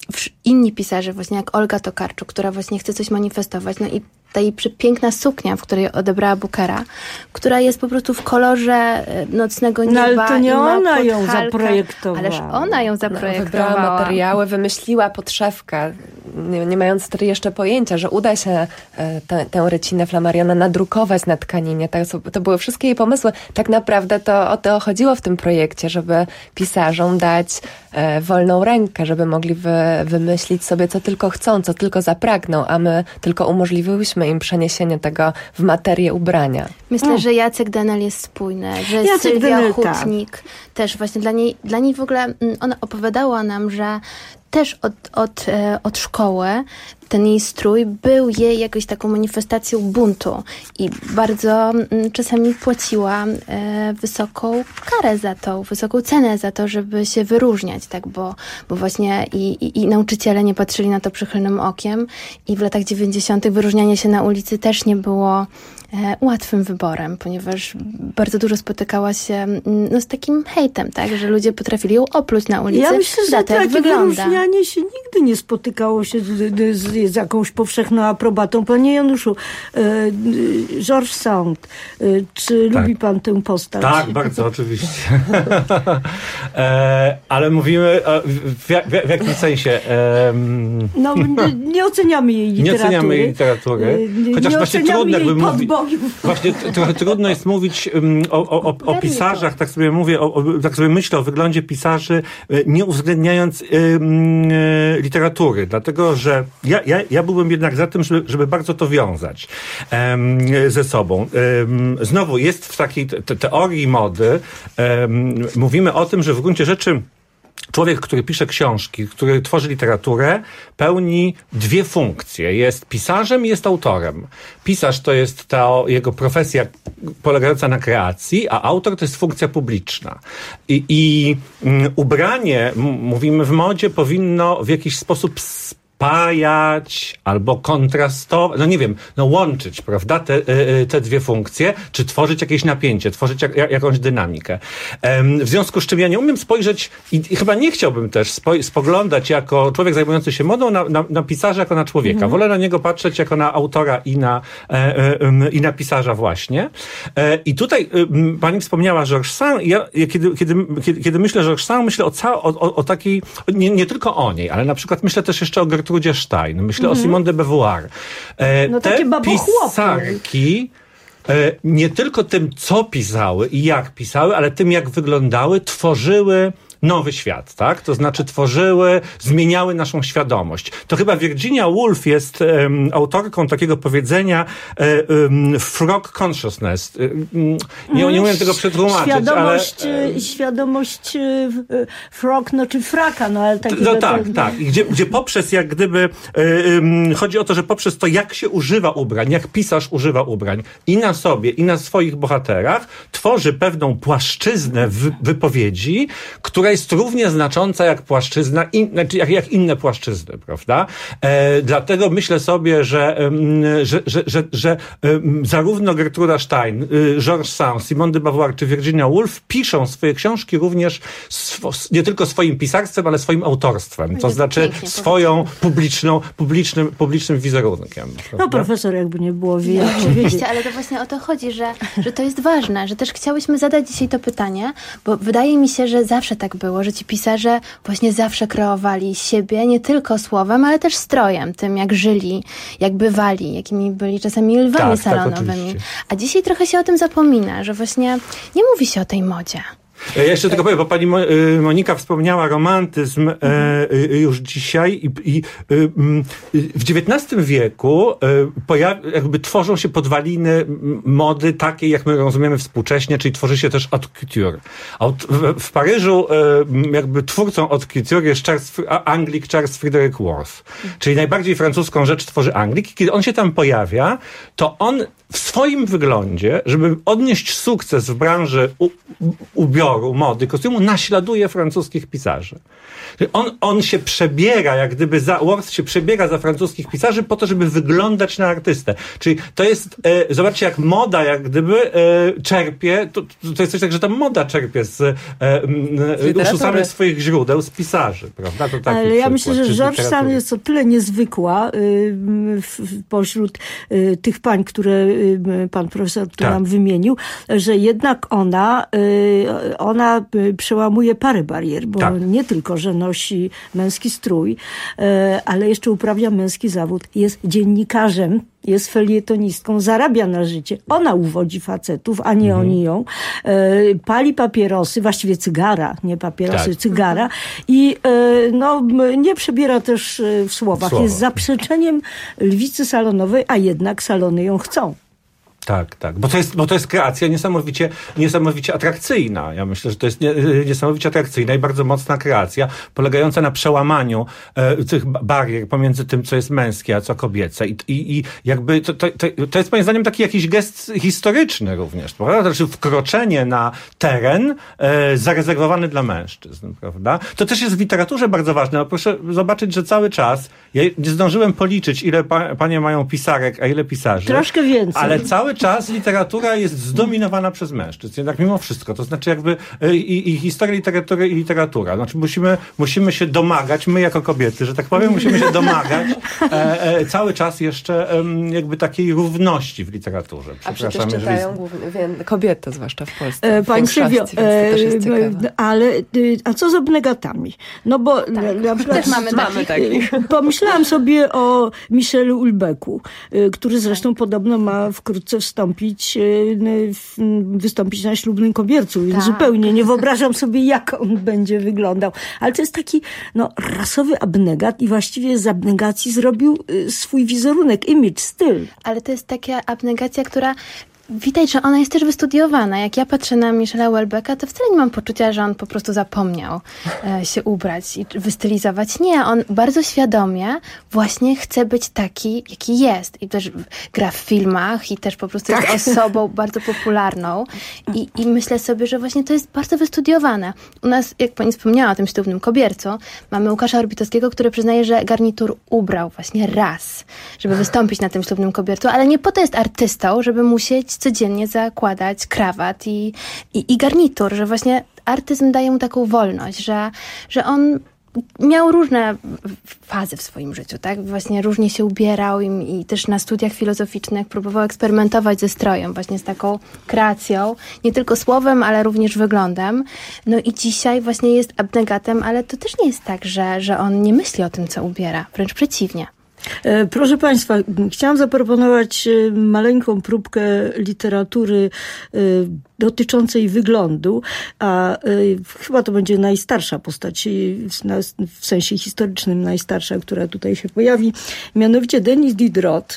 inni pisarze, właśnie jak Olga Tokarczuk, która właśnie chce coś manifestować, no i ta jej przepiękna suknia, w której odebrała Bookera, która jest po prostu w kolorze nocnego nieba. No ale to nie i ma ona ją podhalkę, zaprojektowała. Ależ ona ją zaprojektowała. Wybrała materiały, wymyśliła podszewkę, nie, nie mając wtedy jeszcze pojęcia, że uda się tę, tę rycinę Flammariona nadrukować na tkaninie. To, to były wszystkie jej pomysły. Tak naprawdę to o to chodziło w tym projekcie, żeby pisarzom dać e, wolną rękę, żeby mogli wy, wymyślić sobie, co tylko chcą, co tylko zapragną, a my tylko umożliwiłyśmy im przeniesienie tego w materię ubrania. Myślę, o. że Jacek Denel jest spójny, że Jacek Sylwia Denel, Hutnik tak. też właśnie dla niej, dla niej w ogóle, ona opowiadała nam, że też od, od, od szkoły ten jej strój był jej jakąś taką manifestacją buntu i bardzo m, czasami płaciła e, wysoką karę za to, wysoką cenę za to, żeby się wyróżniać, tak, bo, bo właśnie i, i, i nauczyciele nie patrzyli na to przychylnym okiem i w latach dziewięćdziesiątych wyróżnianie się na ulicy też nie było e, łatwym wyborem, ponieważ bardzo dużo spotykała się no, z takim hejtem, tak, że ludzie potrafili ją opluć na ulicy. Ja myślę, że za to, jak takie wygląda. wyróżnianie się nigdy nie spotykało się z, z, z jakąś powszechną aprobatą. Panie Januszu, e, Georges Sand, e, czy tak. lubi pan tę postać? Tak, bardzo, oczywiście. e, ale mówimy w, w, w jakim sensie? E, no, nie oceniamy jej literatury. Nie oceniamy jej literatury. Chociaż nie właśnie trudno, jakby mówić. Podbogiów. Właśnie trochę trudno jest mówić um, o, o, o, o pisarzach, tak sobie mówię, o, o, tak sobie myślę o wyglądzie pisarzy, nie uwzględniając um, literatury. Dlatego, że ja, ja, ja byłbym jednak za tym, żeby, żeby bardzo to wiązać um, ze sobą. Um, znowu jest w takiej te, teorii mody, um, mówimy o tym, że w gruncie rzeczy człowiek, który pisze książki, który tworzy literaturę, pełni dwie funkcje. Jest pisarzem i jest autorem. Pisarz to jest ta jego profesja polegająca na kreacji, a autor to jest funkcja publiczna. I, i um, ubranie, m- mówimy w modzie, powinno w jakiś sposób spajać albo kontrastować, no nie wiem, no łączyć, prawda, te, te dwie funkcje, czy tworzyć jakieś napięcie, tworzyć jak, jakąś dynamikę. W związku z czym ja nie umiem spojrzeć i, i chyba nie chciałbym też spo, spoglądać jako człowiek zajmujący się modą na, na, na pisarza jako na człowieka. Mhm. Wolę na niego patrzeć jako na autora i na, e, e, i na pisarza właśnie. E, I tutaj e, pani wspomniała Georges Sand. Ja, ja kiedy, kiedy, kiedy, kiedy myślę o Georges Sand, myślę o, ca- o, o, o takiej, nie, nie tylko o niej, ale na przykład myślę też jeszcze o Gertrudzie Stein, myślę mm-hmm. o Simone de Beauvoir. E, no te pisarki e, nie tylko tym, co pisały i jak pisały, ale tym, jak wyglądały, tworzyły nowy świat, tak? To znaczy tworzyły, zmieniały naszą świadomość. To chyba Virginia Woolf jest um, autorką takiego powiedzenia um, frog consciousness. Um, nie, nie umiem tego przetłumaczyć, świadomość, ale... Świadomość frog, no czy fraka, no ale tak... No tak, to... tak. I gdzie, gdzie poprzez jak gdyby um, chodzi o to, że poprzez to, jak się używa ubrań, jak pisarz używa ubrań i na sobie, i na swoich bohaterach, tworzy pewną płaszczyznę w, wypowiedzi, która jest równie znacząca jak płaszczyzna, in, znaczy jak, jak inne płaszczyzny, prawda? E, dlatego myślę sobie, że, um, że, że, że, że um, zarówno Gertruda Stein, y, Georges Sand, Simone de Beauvoir czy Virginia Woolf piszą swoje książki również swo, nie tylko swoim pisarstwem, ale swoim autorstwem. To znaczy swoją publiczną, publicznym, publicznym wizerunkiem. Prawda? No profesor jakby nie było wie. Oczywiście, ale to właśnie o to chodzi, że, że to jest ważne, że też chciałyśmy zadać dzisiaj to pytanie, bo wydaje mi się, że zawsze tak było, że ci pisarze właśnie zawsze kreowali siebie nie tylko słowem, ale też strojem, tym jak żyli, jak bywali, jakimi byli czasami lwami tak, salonowymi. Tak, a dzisiaj trochę się o tym zapomina, że właśnie nie mówi się o tej modzie. Ja jeszcze tylko powiem, bo pani Monika wspomniała romantyzm e, już dzisiaj i, i w dziewiętnastym wieku e, pojaw, jakby tworzą się podwaliny mody takiej, jak my rozumiemy współcześnie, czyli tworzy się też haute couture. A w, w Paryżu e, jakby twórcą haute couture jest Charles, Anglik Charles Frederick Worth, czyli najbardziej francuską rzecz tworzy Anglik. Kiedy on się tam pojawia, to on w swoim wyglądzie, żeby odnieść sukces w branży u, ubiorów, wzoru mody, kostiumu naśladuje francuskich pisarzy. On, on się przebiera, jak gdyby za, Worth się przebiera za francuskich pisarzy po to, żeby wyglądać na artystę. Czyli to jest, e, zobaczcie, jak moda, jak gdyby e, czerpie, to, to jest coś tak, że ta moda czerpie z, e, e, uszu samych swoich źródeł, z pisarzy, prawda? To taki Ale ja przykład, myślę, że Georges Sand jest o tyle niezwykła y, w, pośród y, tych pań, które y, pan profesor tu tak. nam wymienił, że jednak ona, y, ona przełamuje parę barier, bo tak. nie tylko, że nosi męski strój, ale jeszcze uprawia męski zawód. Jest dziennikarzem, jest felietonistką, zarabia na życie. Ona uwodzi facetów, a nie mhm. oni ją. Pali papierosy, właściwie cygara, nie papierosy, tak. cygara. I no, nie przebiera też w słowach. Słowa. Jest zaprzeczeniem lwicy salonowej, a jednak salony ją chcą. Tak, tak, bo to jest, bo to jest kreacja niesamowicie, niesamowicie atrakcyjna. Ja myślę, że to jest nie, niesamowicie atrakcyjna i bardzo mocna kreacja, polegająca na przełamaniu e, tych barier pomiędzy tym, co jest męskie, a co kobiece. I, i, i jakby to, to, to jest moim zdaniem taki jakiś gest historyczny również, prawda? Znaczy wkroczenie na teren e, zarezerwowany dla mężczyzn, prawda? To też jest w literaturze bardzo ważne. No proszę zobaczyć, że cały czas, ja nie zdążyłem policzyć, ile pa, panie mają pisarek, a ile pisarzy. Troszkę więcej. Ale cały czas literatura jest zdominowana przez mężczyzn. Jednak mimo wszystko. To znaczy jakby i, i historia literatury i literatura. Znaczy musimy, musimy się domagać, my jako kobiety, że tak powiem, musimy się domagać e, e, cały czas jeszcze e, jakby takiej równości w literaturze. A przecież czytają głównie kobiety, zwłaszcza w Polsce. E, Pani Sylwio, e, ale a co z abnegatami? No bo tak, na przykład, też mamy, mamy takich. Pomyślałam sobie o Michelu Houellebecqu, który zresztą podobno ma wkrótce wstąpić, wystąpić na Ślubnym Kobiercu. Więc tak. zupełnie nie wyobrażam sobie, jak on będzie wyglądał. Ale to jest taki no, rasowy abnegat i właściwie z abnegacji zrobił swój wizerunek, image, styl. Ale to jest taka abnegacja, która widać, że ona jest też wystudiowana. Jak ja patrzę na Michela Houellebecqa, to wcale nie mam poczucia, że on po prostu zapomniał e, się ubrać i wystylizować. Nie, on bardzo świadomie właśnie chce być taki, jaki jest. I też gra w filmach i też po prostu tak. jest osobą bardzo popularną. I, I myślę sobie, że właśnie to jest bardzo wystudiowane. U nas, jak pani wspomniała o tym Ślubnym Kobiercu, mamy Łukasza Orbitowskiego, który przyznaje, że garnitur ubrał właśnie raz, żeby wystąpić na tym Ślubnym Kobiercu, ale nie po to jest artystą, żeby musieć codziennie zakładać krawat i, i, i garnitur, że właśnie artyzm daje mu taką wolność, że, że on miał różne fazy w swoim życiu, tak? Właśnie różnie się ubierał i, i też na studiach filozoficznych próbował eksperymentować ze strojem, właśnie z taką kreacją, nie tylko słowem, ale również wyglądem. No i dzisiaj właśnie jest abnegatem, ale to też nie jest tak, że, że on nie myśli o tym, co ubiera, wręcz przeciwnie. Proszę Państwa, chciałam zaproponować maleńką próbkę literatury dotyczącej wyglądu, a chyba to będzie najstarsza postać, w sensie historycznym najstarsza, która tutaj się pojawi. Mianowicie Denis Diderot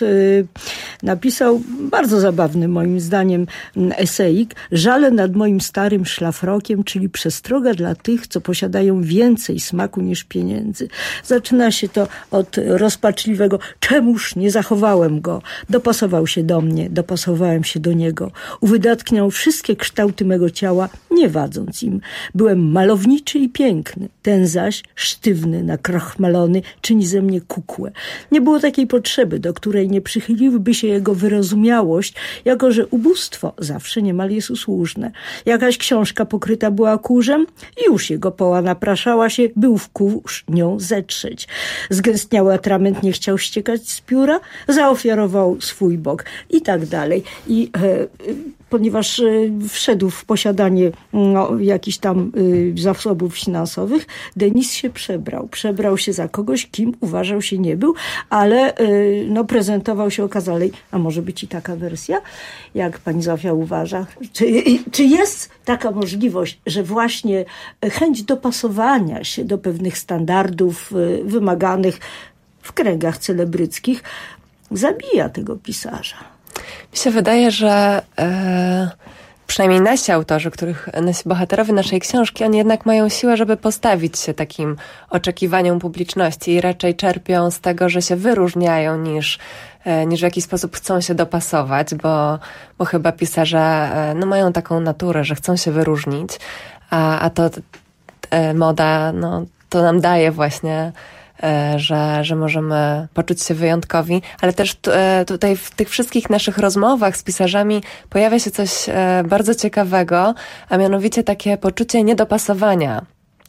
napisał bardzo zabawny moim zdaniem esejik Żale nad moim starym szlafrokiem, czyli przestroga dla tych, co posiadają więcej smaku niż pieniędzy. Zaczyna się to od rozpaczliwego czemuż nie zachowałem go. Dopasował się do mnie, dopasowałem się do niego. Uwydatniał wszystkie kształty mego ciała, nie wadząc im. Byłem malowniczy i piękny. Ten zaś, sztywny, nakrochmalony, czyni ze mnie kukłę. Nie było takiej potrzeby, do której nie przychyliłyby się jego wyrozumiałość, jako że ubóstwo zawsze niemal jest usłużne. Jakaś książka pokryta była kurzem i już jego poła napraszała się, był w kurz nią zetrzeć. Zgęstniały atrament nie chciał ściekać z pióra, zaofiarował swój bok i tak dalej. I e, ponieważ wszedł w posiadanie no, jakichś tam y, zasobów finansowych, Denis się przebrał. Przebrał się za kogoś, kim uważał się nie był, ale y, no, prezentował się okazalej. A może być i taka wersja? Jak pani Zofia uważa? Czy, czy jest taka możliwość, że właśnie chęć dopasowania się do pewnych standardów y, wymaganych w kręgach celebryckich zabija tego pisarza? Mi się wydaje, że e, przynajmniej nasi autorzy, których nasi bohaterowie naszej książki, oni jednak mają siłę, żeby postawić się takim oczekiwaniom publiczności i raczej czerpią z tego, że się wyróżniają niż, e, niż w jakiś sposób chcą się dopasować, bo, bo chyba pisarze no, mają taką naturę, że chcą się wyróżnić. a, a to e, moda, no, to nam daje właśnie, e, że, że możemy poczuć się wyjątkowi, ale też t, e, tutaj w tych wszystkich naszych rozmowach z pisarzami pojawia się coś e, bardzo ciekawego, a mianowicie takie poczucie niedopasowania.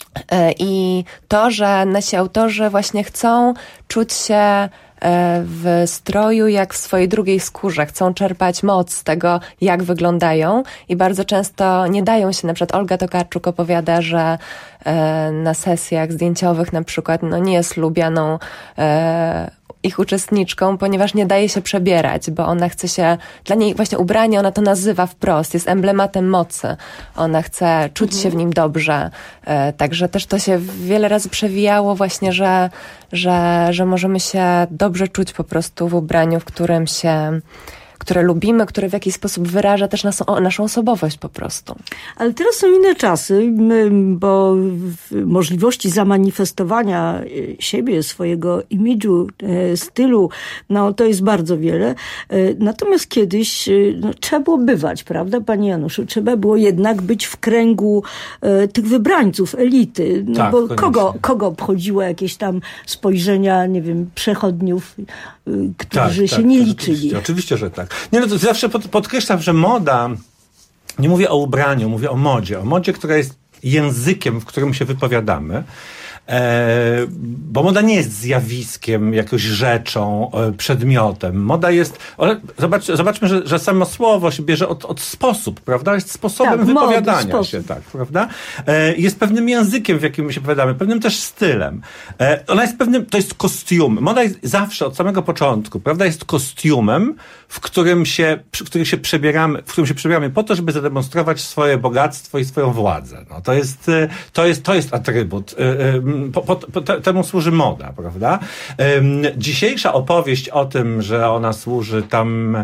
I to, że nasi autorzy właśnie chcą czuć się w stroju jak w swojej drugiej skórze, chcą czerpać moc z tego, jak wyglądają i bardzo często nie dają się, na przykład Olga Tokarczuk opowiada, że na sesjach zdjęciowych na przykład no nie jest lubianą ich uczestniczką, ponieważ nie daje się przebierać, bo ona chce się, dla niej właśnie ubranie, ona to nazywa wprost, jest emblematem mocy. Ona chce czuć mhm. się w nim dobrze. E, także też to się wiele razy przewijało właśnie, że, że, że możemy się dobrze czuć po prostu w ubraniu, w którym się które lubimy, które w jakiś sposób wyraża też nas, o, naszą osobowość po prostu. Ale teraz są inne czasy, bo możliwości zamanifestowania siebie, swojego imidżu, stylu, no to jest bardzo wiele. Natomiast kiedyś no, trzeba było bywać, prawda, panie Januszu? Trzeba było jednak być w kręgu tych wybrańców, elity. No tak, bo kogo, kogo obchodziło jakieś tam spojrzenia, nie wiem, przechodniów, którzy tak, się tak, nie liczyli. Oczywiście, oczywiście, że tak. Nie, no to zawsze pod, podkreślam, że moda, nie mówię o ubraniu, mówię o modzie, o modzie, która jest językiem, w którym się wypowiadamy, e, bo moda nie jest zjawiskiem, jakąś rzeczą, e, przedmiotem. Moda jest, ale zobacz, zobaczmy, że, że samo słowo się bierze od, od sposób, prawda? Jest sposobem tak, wypowiadania mod, się, tak, prawda? E, jest pewnym językiem, w jakim my się wypowiadamy, pewnym też stylem. E, ona jest pewnym, to jest kostium. Moda jest zawsze, od samego początku, prawda? Jest kostiumem, w którym się, w którym się przebieramy, w którym się przebieramy po to, żeby zademonstrować swoje bogactwo i swoją władzę. No, to jest, to jest, to jest atrybut. Po, po, po, temu służy moda, prawda? Dzisiejsza opowieść o tym, że ona służy tam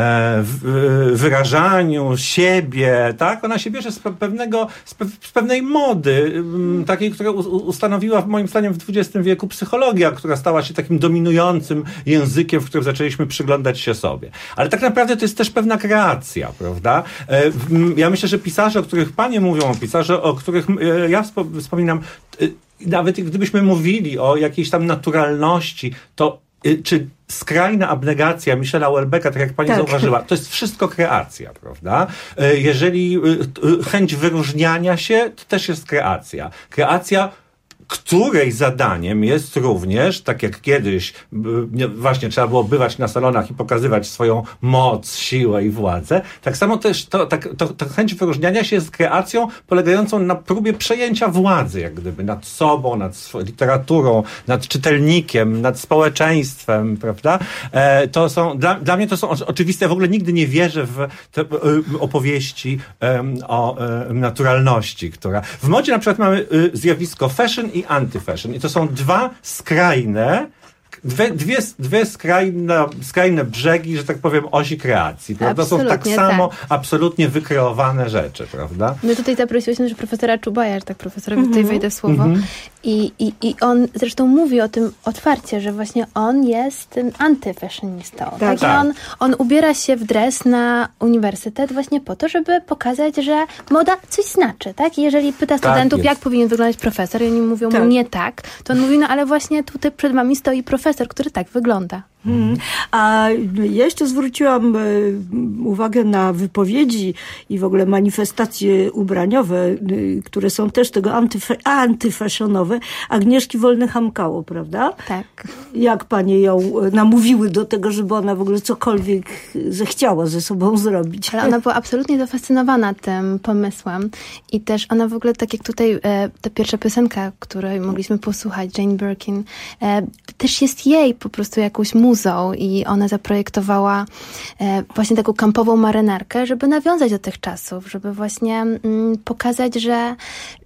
wyrażaniu siebie, tak? Ona się bierze z pewnego, z pewnej mody, takiej, która ustanowiła w moim zdaniem w dwudziestym wieku psychologia, która stała się takim dominującym językiem, w którym zaczęliśmy przyglądać się sobie. Ale tak naprawdę to jest też pewna kreacja, prawda? Ja myślę, że pisarze, o których panie mówią, pisarze, o których ja wspominam, nawet gdybyśmy mówili o jakiejś tam naturalności, to czy skrajna abnegacja Michela Houellebecqa, tak jak pani tak. zauważyła, to jest wszystko kreacja, prawda? Jeżeli chęć wyróżniania się, to też jest kreacja. Kreacja, której zadaniem jest również, tak jak kiedyś właśnie trzeba było bywać na salonach i pokazywać swoją moc, siłę i władzę, tak samo też to, tak, to, to chęć wyróżniania się jest kreacją polegającą na próbie przejęcia władzy, jak gdyby, nad sobą, nad swoją literaturą, nad czytelnikiem, nad społeczeństwem, prawda? E, to są, dla, dla mnie to są oczywiste, ja w ogóle nigdy nie wierzę w te opowieści um, o um, naturalności, która... W modzie na przykład mamy y, zjawisko fashion i anti-fashion. I to są dwa skrajne, dwie, dwie, dwie skrajne, skrajne brzegi, że tak powiem, osi kreacji. Prawda? To są tak samo tak. absolutnie wykreowane rzeczy, prawda? My tutaj zaprosiłyśmy też profesora Czubaja, że tak profesorowi mm-hmm. tutaj wejdę w słowo. Mm-hmm. I, i, I on zresztą mówi o tym otwarcie, że właśnie on jest tym antyfashionistą. Tak. Tak? Tak. On, on ubiera się w dres na uniwersytet właśnie po to, żeby pokazać, że moda coś znaczy. Tak? I jeżeli pyta studentów, tak jak powinien wyglądać profesor, i oni mówią tak. mu nie tak, to on mówi, no ale właśnie tutaj przed wami stoi profesor, który tak wygląda. Hmm. A ja jeszcze zwróciłam uwagę na wypowiedzi i w ogóle manifestacje ubraniowe, które są też tego antyfa- antyfaszonowe, Agnieszki Wolny-Hamkało, prawda? Tak. Jak panie ją namówiły do tego, żeby ona w ogóle cokolwiek zechciała ze sobą zrobić? Ale ona była absolutnie zafascynowana tym pomysłem i też ona w ogóle, tak jak tutaj e, ta pierwsza piosenka, której mogliśmy posłuchać, Jane Birkin, e, też jest jej po prostu jakąś muzą i ona zaprojektowała e, właśnie taką kampową marynarkę, żeby nawiązać do tych czasów, żeby właśnie mm, pokazać, że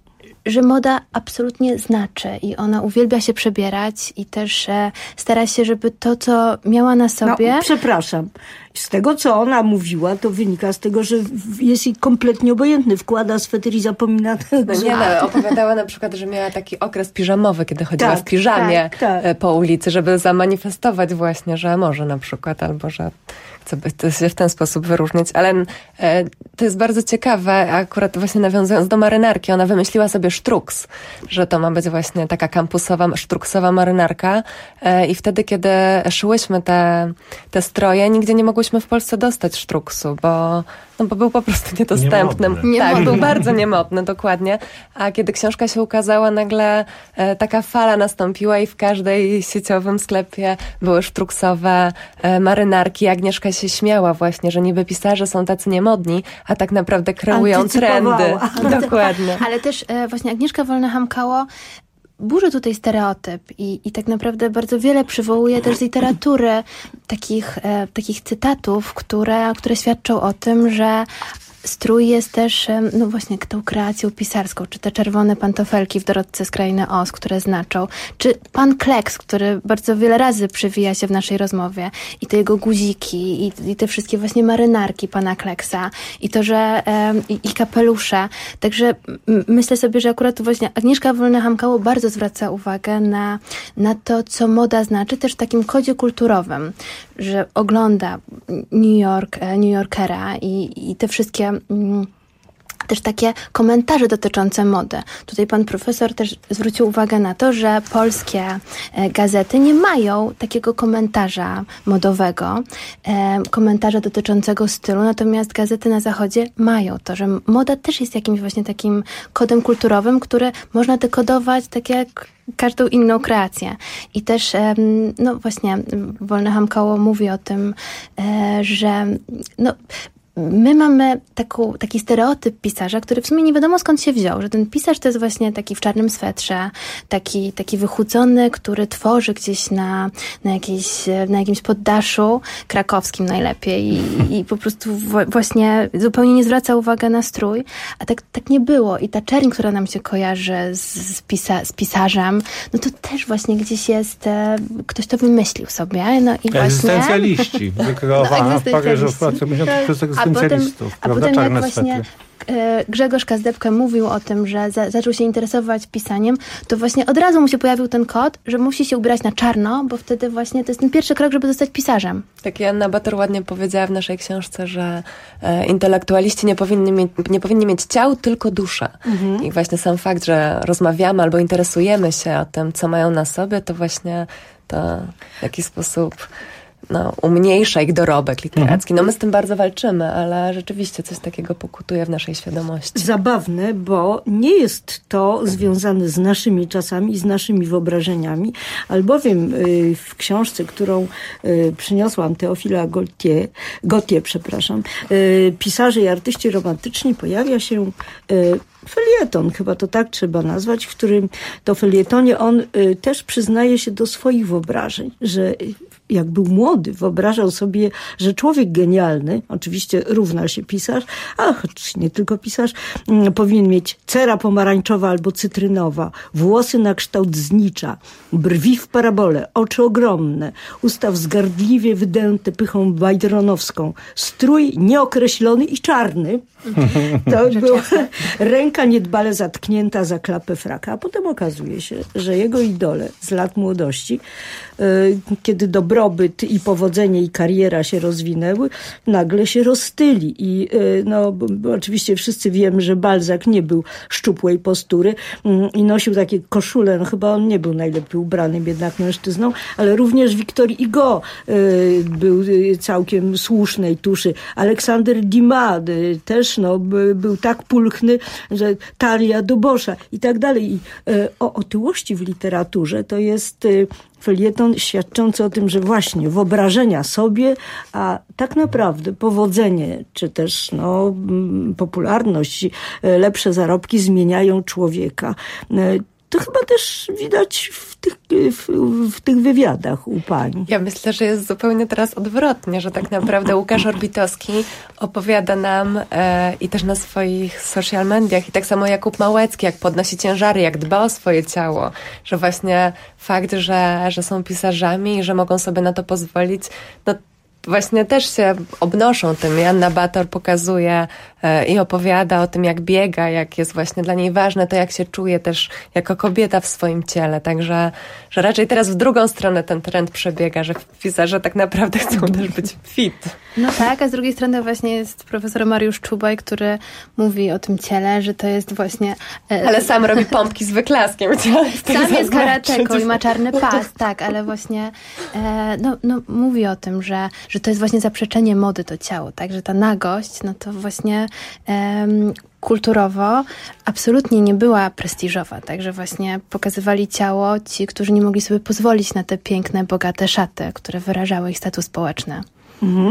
że moda absolutnie znaczy i ona uwielbia się przebierać i też e, stara się, żeby to, co miała na sobie... No, przepraszam. Z tego, co ona mówiła, to wynika z tego, że jest jej kompletnie obojętny. Wkłada sweter i zapomina tego. No nie, no, opowiadała na przykład, że miała taki okres piżamowy, kiedy chodziła tak, w piżamie tak, tak. po ulicy, żeby zamanifestować właśnie, że może na przykład, albo że chce się w ten sposób wyróżnić. Ale e, to jest bardzo ciekawe, akurat właśnie nawiązując do marynarki, ona wymyśliła sobie sztruks, że to ma być właśnie taka kampusowa, sztruksowa marynarka e, i wtedy, kiedy szyłyśmy te, te stroje, nigdzie nie mogłyśmy w Polsce dostać sztruksu, bo no bo był po prostu niedostępny. Niemodny. Tak, Niemodny. był bardzo niemodny, dokładnie. A kiedy książka się ukazała, nagle e, taka fala nastąpiła i w każdej sieciowym sklepie były sztruksowe e, marynarki. Agnieszka się śmiała właśnie, że niby pisarze są tacy niemodni, a tak naprawdę kreują trendy. Dokładnie. Ale też e, właśnie Agnieszka Wolna-Hamkało burzy tutaj stereotyp i, i tak naprawdę bardzo wiele przywołuje też z literatury takich, e, takich cytatów, które, które świadczą o tym, że strój jest też, no właśnie, tą kreacją pisarską, czy te czerwone pantofelki w Dorotce z Krainy Oz, które znaczą, czy pan Kleks, który bardzo wiele razy przywija się w naszej rozmowie i te jego guziki i, i te wszystkie właśnie marynarki pana Kleksa i to, że um, i, i kapelusze. Także m- myślę sobie, że akurat właśnie Agnieszka Wolna-Hamkało bardzo zwraca uwagę na, na to, co moda znaczy, też w takim kodzie kulturowym, że ogląda New York, New Yorkera i, i te wszystkie też takie komentarze dotyczące mody. Tutaj pan profesor też zwrócił uwagę na to, że polskie gazety nie mają takiego komentarza modowego, komentarza dotyczącego stylu, natomiast gazety na zachodzie mają to, że moda też jest jakimś właśnie takim kodem kulturowym, który można dekodować tak jak każdą inną kreację. I też, no właśnie, Wolna-Hamkało mówi o tym, że no, my mamy taką, taki stereotyp pisarza, który w sumie nie wiadomo skąd się wziął, że ten pisarz to jest właśnie taki w czarnym swetrze, taki, taki wychudzony, który tworzy gdzieś na, na, jakiejś, na jakimś poddaszu krakowskim najlepiej i, i po prostu w, właśnie zupełnie nie zwraca uwagi na strój, a tak, tak nie było. I ta czerń, która nam się kojarzy z, z, pisa, z pisarzem, no to też właśnie gdzieś jest, e, ktoś to wymyślił sobie. No i właśnie... Egzystencjaliści, wykreowana no, w Paryżu w latach osiemdziesiątych przez egzystencjalistów. A potem, a potem jak właśnie swetry. Grzegorz Kazdebka mówił o tym, że za, zaczął się interesować pisaniem, to właśnie od razu mu się pojawił ten kod, że musi się ubierać na czarno, bo wtedy właśnie to jest ten pierwszy krok, żeby zostać pisarzem. Tak, Joanna Bator ładnie powiedziała w naszej książce, że e, intelektualiści nie powinni, mieć, nie powinni mieć ciał, tylko duszę. Mhm. I właśnie sam fakt, że rozmawiamy albo interesujemy się o tym, co mają na sobie, to właśnie to w jakiś sposób no, umniejsza ich dorobek literacki. No my z tym bardzo walczymy, ale rzeczywiście coś takiego pokutuje w naszej świadomości. Zabawne, bo nie jest to związane z naszymi czasami i z naszymi wyobrażeniami, albowiem w książce, którą przyniosłam, Teofila Gautier, Gautier, przepraszam, pisarze i artyści romantyczni, pojawia się felieton, chyba to tak trzeba nazwać, w którym to felietonie on y, też przyznaje się do swoich wyobrażeń, że jak był młody, wyobrażał sobie, że człowiek genialny, oczywiście równa się pisarz, a choć nie tylko pisarz, y, powinien mieć cera pomarańczowa albo cytrynowa, włosy na kształt znicza, brwi w parabole, oczy ogromne, usta wzgardliwie wydęte pychą bajdronowską, strój nieokreślony i czarny. To była ręka niedbale zatknięta za klapę fraka, a potem okazuje się, że jego idole z lat młodości, kiedy dobrobyt i powodzenie i kariera się rozwinęły, nagle się roztyli. I no, bo oczywiście wszyscy wiemy, że Balzac nie był szczupłej postury i nosił takie koszule, no chyba on nie był najlepiej ubranym jednak mężczyzną, ale również Victor Hugo był całkiem słusznej tuszy. Aleksander Dumas też no, był tak pulchny, że talia do Boscha i tak dalej. I o otyłości w literaturze to jest felieton świadczący o tym, że właśnie wyobrażenia sobie, a tak naprawdę powodzenie, czy też no, popularność, lepsze zarobki zmieniają człowieka. To chyba też widać w tych, w, w tych wywiadach u pani. Ja myślę, że jest zupełnie teraz odwrotnie, że tak naprawdę Łukasz Orbitowski opowiada nam e, i też na swoich social mediach i tak samo Jakub Małecki, jak podnosi ciężary, jak dba o swoje ciało, że właśnie fakt, że, że są pisarzami i że mogą sobie na to pozwolić, no właśnie też się obnoszą tym. Joanna Bator pokazuje e, i opowiada o tym, jak biega, jak jest właśnie dla niej ważne to, jak się czuje też jako kobieta w swoim ciele. Także, że raczej teraz w drugą stronę ten trend przebiega, że pisarze tak naprawdę chcą też być fit. No tak, a z drugiej strony właśnie jest profesor Mariusz Czubaj, który mówi o tym ciele, że to jest właśnie... E, ale sam robi pompki z wyklaskiem. Sam jest karateką i ma czarny pas, tak, ale właśnie e, no, no, mówi o tym, że, że to jest właśnie zaprzeczenie mody to ciało, tak, że ta nagość, no to właśnie e, kulturowo absolutnie nie była prestiżowa, także właśnie pokazywali ciało ci, którzy nie mogli sobie pozwolić na te piękne, bogate szaty, które wyrażały ich status społeczny. Mhm.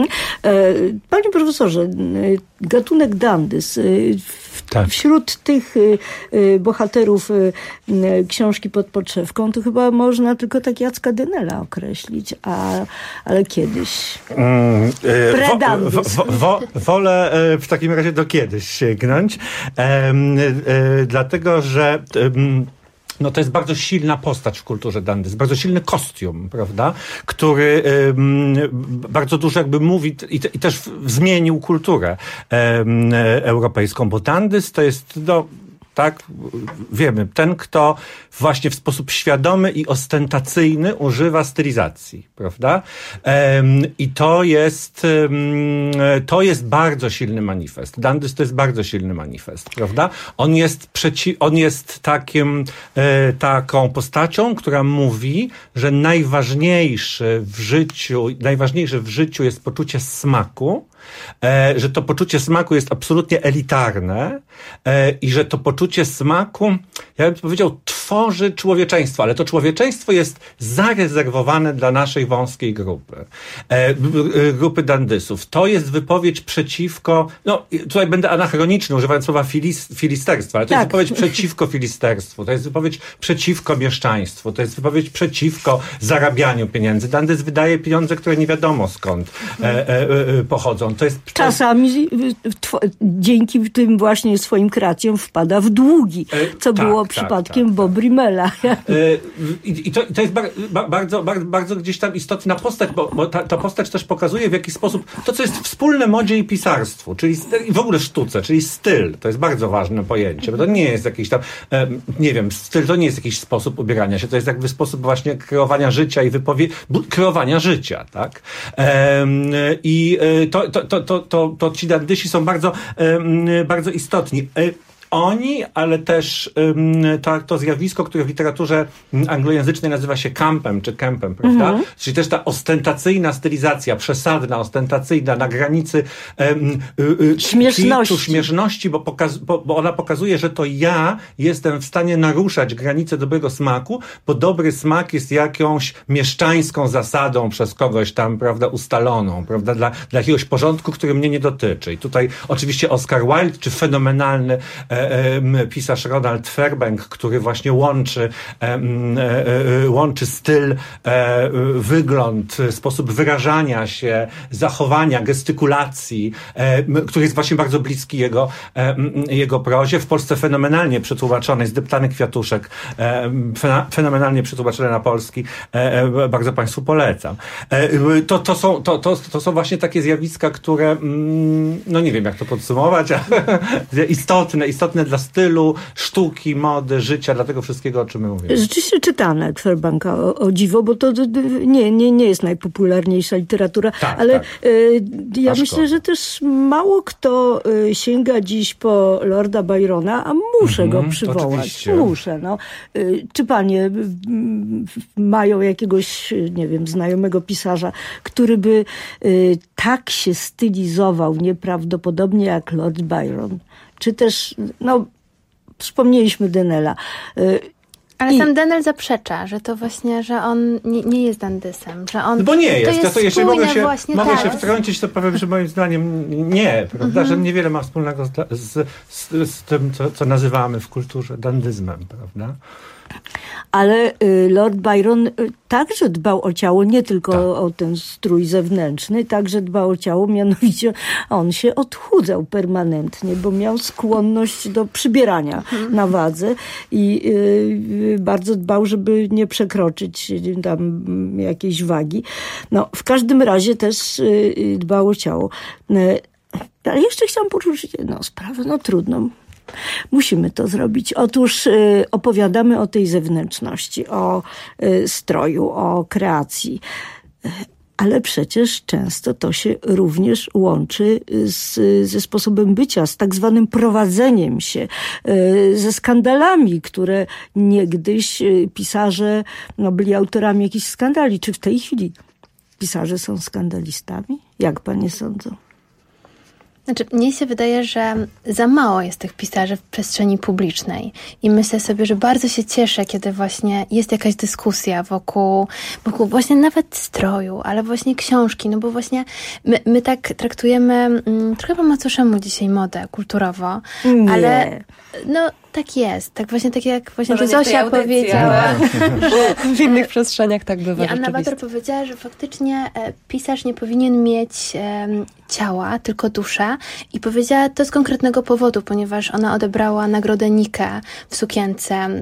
Panie profesorze, gatunek dandys, tak. Wśród tych bohaterów książki Pod podszewką to chyba można tylko tak Jacka Dynela określić, a, ale kiedyś. Mm, Predandys. wo, wo, wo, wolę w takim razie do kiedyś sięgnąć, ehm, e, dlatego że ehm, no to jest bardzo silna postać w kulturze dandys, bardzo silny kostium, prawda, który um, bardzo dużo jakby mówi i, te, i też w, zmienił kulturę um, europejską, bo dandys to jest no, tak, wiemy, ten, kto właśnie w sposób świadomy i ostentacyjny używa stylizacji, prawda? Um, I to jest um, to jest bardzo silny manifest. Dandys to jest bardzo silny manifest, prawda? On jest przeci- on jest takim, e, taką postacią, która mówi, że najważniejsze w życiu, najważniejsze w życiu jest poczucie smaku, E, że to poczucie smaku jest absolutnie elitarne e, i że to poczucie smaku, ja bym powiedział, tworzy człowieczeństwo, ale to człowieczeństwo jest zarezerwowane dla naszej wąskiej grupy. E, grupy dandysów. To jest wypowiedź przeciwko, no tutaj będę anachroniczny, używając słowa filis, filisterstwa, ale to tak. jest wypowiedź przeciwko filisterstwu, to jest wypowiedź przeciwko mieszczaństwu, to jest wypowiedź przeciwko zarabianiu pieniędzy. Dandys wydaje pieniądze, które nie wiadomo skąd e, e, e, pochodzą. To jest, to Czasami tw- dzięki tym właśnie swoim kreacjom wpada w długi, co tak, było tak, przypadkiem tak, Bob Rimela. I, i, to, i to jest bar, bar, bardzo, bar, bardzo gdzieś tam istotna postać, bo, bo ta, ta postać też pokazuje, w jaki sposób to, co jest wspólne modzie i pisarstwu, czyli i w ogóle sztuce, czyli styl. To jest bardzo ważne pojęcie, bo to nie jest jakiś tam, nie wiem, styl to nie jest jakiś sposób ubierania się, to jest jakby sposób właśnie kreowania życia i wypowiedzi, kreowania życia, tak? I to, to To, to, to, to ci dandysi są bardzo, um, bardzo istotni. Oni, ale też um, to, to zjawisko, które w literaturze anglojęzycznej nazywa się campem, czy campem, prawda? Mhm. Czyli też ta ostentacyjna stylizacja, przesadna, ostentacyjna, na granicy um, y, śmieszności. Kitu, śmieszności, bo, pokaz, bo, bo ona pokazuje, że to ja jestem w stanie naruszać granice dobrego smaku, bo dobry smak jest jakąś mieszczańską zasadą przez kogoś tam, prawda, ustaloną, prawda, dla, dla jakiegoś porządku, który mnie nie dotyczy. I tutaj oczywiście Oscar Wilde, czy fenomenalny pisarz Ronald Fairbank, który właśnie łączy, łączy styl, wygląd, sposób wyrażania się, zachowania, gestykulacji, który jest właśnie bardzo bliski jego, jego prozie. W Polsce fenomenalnie przetłumaczony, Zdeptany kwiatuszek, fenomenalnie przetłumaczony na polski. Bardzo Państwu polecam. To, to, są, to, to, to są właśnie takie zjawiska, które, no nie wiem jak to podsumować, ale istotne, istotne dla stylu, sztuki, mody, życia, dla tego wszystkiego, o czym my mówimy. Rzeczywiście czytane Fairbanka, o, o dziwo, bo to nie, nie, nie jest najpopularniejsza literatura, tak, ale tak. Y, ja A myślę, szkoda. że też mało kto y, sięga dziś po Lorda Byrona, a muszę mhm, go przywołać. Oczywiście. Muszę. No. Y, czy panie y, y, mają jakiegoś, nie wiem, znajomego pisarza, który by y, tak się stylizował nieprawdopodobnie jak Lord Byron? Czy też, no, wspomnieliśmy Dynela. Ale I... sam Dynel zaprzecza, że to właśnie, że on nie, nie jest dandysem, że on... No bo nie jest. To jest ja to jeszcze mogę się, właśnie mogę tak. się wtrącić, to powiem, że moim zdaniem nie, prawda, mhm. że niewiele ma wspólnego z, z, z, z tym, co, co nazywamy w kulturze dandyzmem, prawda? Ale Lord Byron także dbał o ciało, nie tylko tak. o, o ten strój zewnętrzny, także dbał o ciało, mianowicie on się odchudzał permanentnie, bo miał skłonność do przybierania mhm. na wadze i y, bardzo dbał, żeby nie przekroczyć tam jakiejś wagi. No, w każdym razie też y, dbał o ciało. Y, ale jeszcze chciałam poruszyć jedną sprawę, no trudno. Musimy to zrobić. Otóż y, opowiadamy o tej zewnętrzności, o y, stroju, o kreacji. Y, ale przecież często to się również łączy z, ze sposobem bycia, z tak zwanym prowadzeniem się, y, ze skandalami, które niegdyś y, pisarze no, byli autorami jakichś skandali. Czy w tej chwili pisarze są skandalistami? Jak panie sądzą? Znaczy, mnie się wydaje, że za mało jest tych pisarzy w przestrzeni publicznej i myślę sobie, że bardzo się cieszę, kiedy właśnie jest jakaś dyskusja wokół, wokół właśnie nawet stroju, ale właśnie książki, no bo właśnie my, my tak traktujemy mm, trochę po macoszemu dzisiaj modę kulturowo, Nie. ale no tak jest, tak właśnie tak jak właśnie Może to Zosia powiedziała, że w innych przestrzeniach tak bywa. I Anna Bator powiedziała, że faktycznie e, pisarz nie powinien mieć e, ciała, tylko duszę i powiedziała to z konkretnego powodu, ponieważ ona odebrała nagrodę Nike w sukience, mm,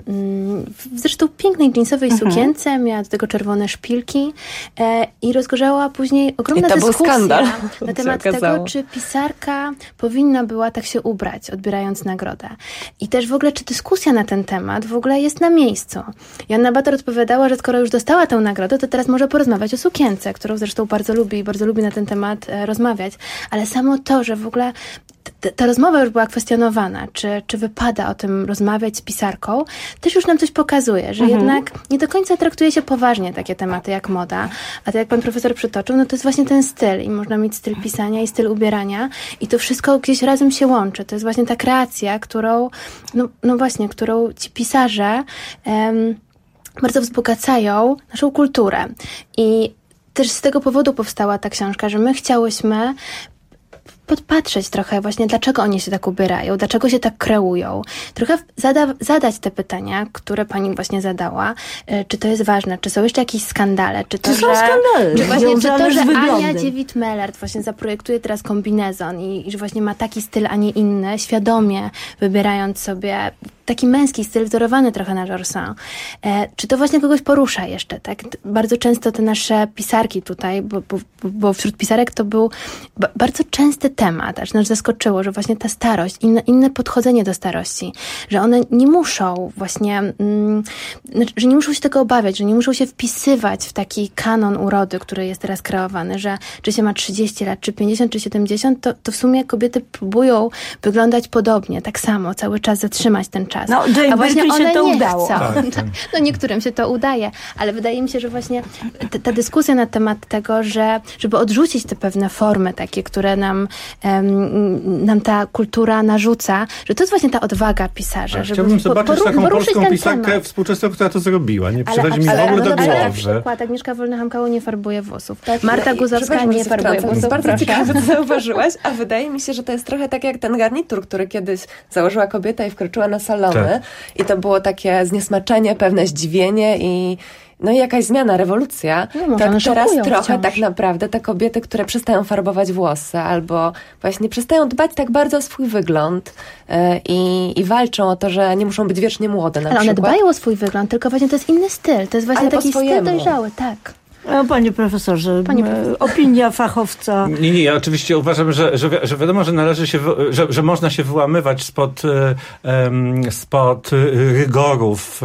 w zresztą pięknej jeansowej mhm. sukience, miała do tego czerwone szpilki e, i rozgorzała później ogromna I to dyskusja był skandal, na temat tego, czy pisarka powinna była tak się ubrać, odbierając nagrodę. I też w ogóle, czy dyskusja na ten temat w ogóle jest na miejscu. I Anna Bator odpowiadała, że skoro już dostała tę nagrodę, to teraz może porozmawiać o sukience, którą zresztą bardzo lubi i bardzo lubi na ten temat e, rozmawiać. Ale samo to, że w ogóle t- ta rozmowa już była kwestionowana, czy, czy wypada o tym rozmawiać z pisarką, też już nam coś pokazuje, że mhm. jednak nie do końca traktuje się poważnie takie tematy jak moda. A tak jak pan profesor przytoczył, no to jest właśnie ten styl i można mieć styl pisania i styl ubierania i to wszystko gdzieś razem się łączy. To jest właśnie ta kreacja, którą, no, no właśnie, którą ci pisarze em, bardzo wzbogacają naszą kulturę. I też z tego powodu powstała ta książka, że my chciałyśmy podpatrzeć trochę właśnie, dlaczego oni się tak ubierają, dlaczego się tak kreują. Trochę zada, zadać te pytania, które pani właśnie zadała. Czy to jest ważne? Czy są jeszcze jakieś skandale? Czy to, czy są że, skandale? Czy właśnie, czy to, że Ania Dziewit-Mellert właśnie zaprojektuje teraz kombinezon i, i że właśnie ma taki styl, a nie inny, świadomie wybierając sobie taki męski styl, wzorowany trochę na Jorsan. E, czy to właśnie kogoś porusza jeszcze, tak? Bardzo często te nasze pisarki tutaj, bo, bo, bo wśród pisarek to był b- bardzo częsty temat, aż nas zaskoczyło, że właśnie ta starość, inne, inne podchodzenie do starości, że one nie muszą właśnie, mm, że nie muszą się tego obawiać, że nie muszą się wpisywać w taki kanon urody, który jest teraz kreowany, że czy się ma trzydzieści lat, czy pięćdziesiąt, czy siedemdziesiąt, to, to w sumie kobiety próbują wyglądać podobnie, tak samo, cały czas zatrzymać ten czas. No, Jane Birkin się to udało. Tak, tak. No niektórym się to udaje, ale wydaje mi się, że właśnie t- ta dyskusja na temat tego, że żeby odrzucić te pewne formy takie, które nam, um, nam ta kultura narzuca, że to jest właśnie ta odwaga pisarza. Ale żeby chciałbym zobaczyć poru- taką polską pisarkę temat. współczesną, która to zrobiła. Nie ale, przychodzi mi ale, w ogóle no, do ale głowy. na przykład Agnieszka Wolna-Hamkało nie farbuje włosów. Tak, Marta no, Guzowska nie farbuje włosów. To jest bardzo ciekawe, co zauważyłaś, a wydaje mi się, że to jest trochę tak jak ten garnitur, który kiedyś założyła kobieta i wkroczyła na salony. Tak. I to było takie zniesmaczenie, pewne zdziwienie i no i jakaś zmiana, rewolucja. No, tak teraz trochę wciąż. tak naprawdę te kobiety, które przestają farbować włosy albo właśnie przestają dbać tak bardzo o swój wygląd yy, i, i walczą o to, że nie muszą być wiecznie młode na Ale przykład. one dbają o swój wygląd, tylko właśnie to jest inny styl. To jest właśnie Ale taki styl dojrzały, tak. Panie profesorze, Panie profesor. opinia fachowca. Nie, nie, ja oczywiście uważam, że, że, wi- że wiadomo, że należy się, wy- że, że można się wyłamywać spod, um, spod rygorów,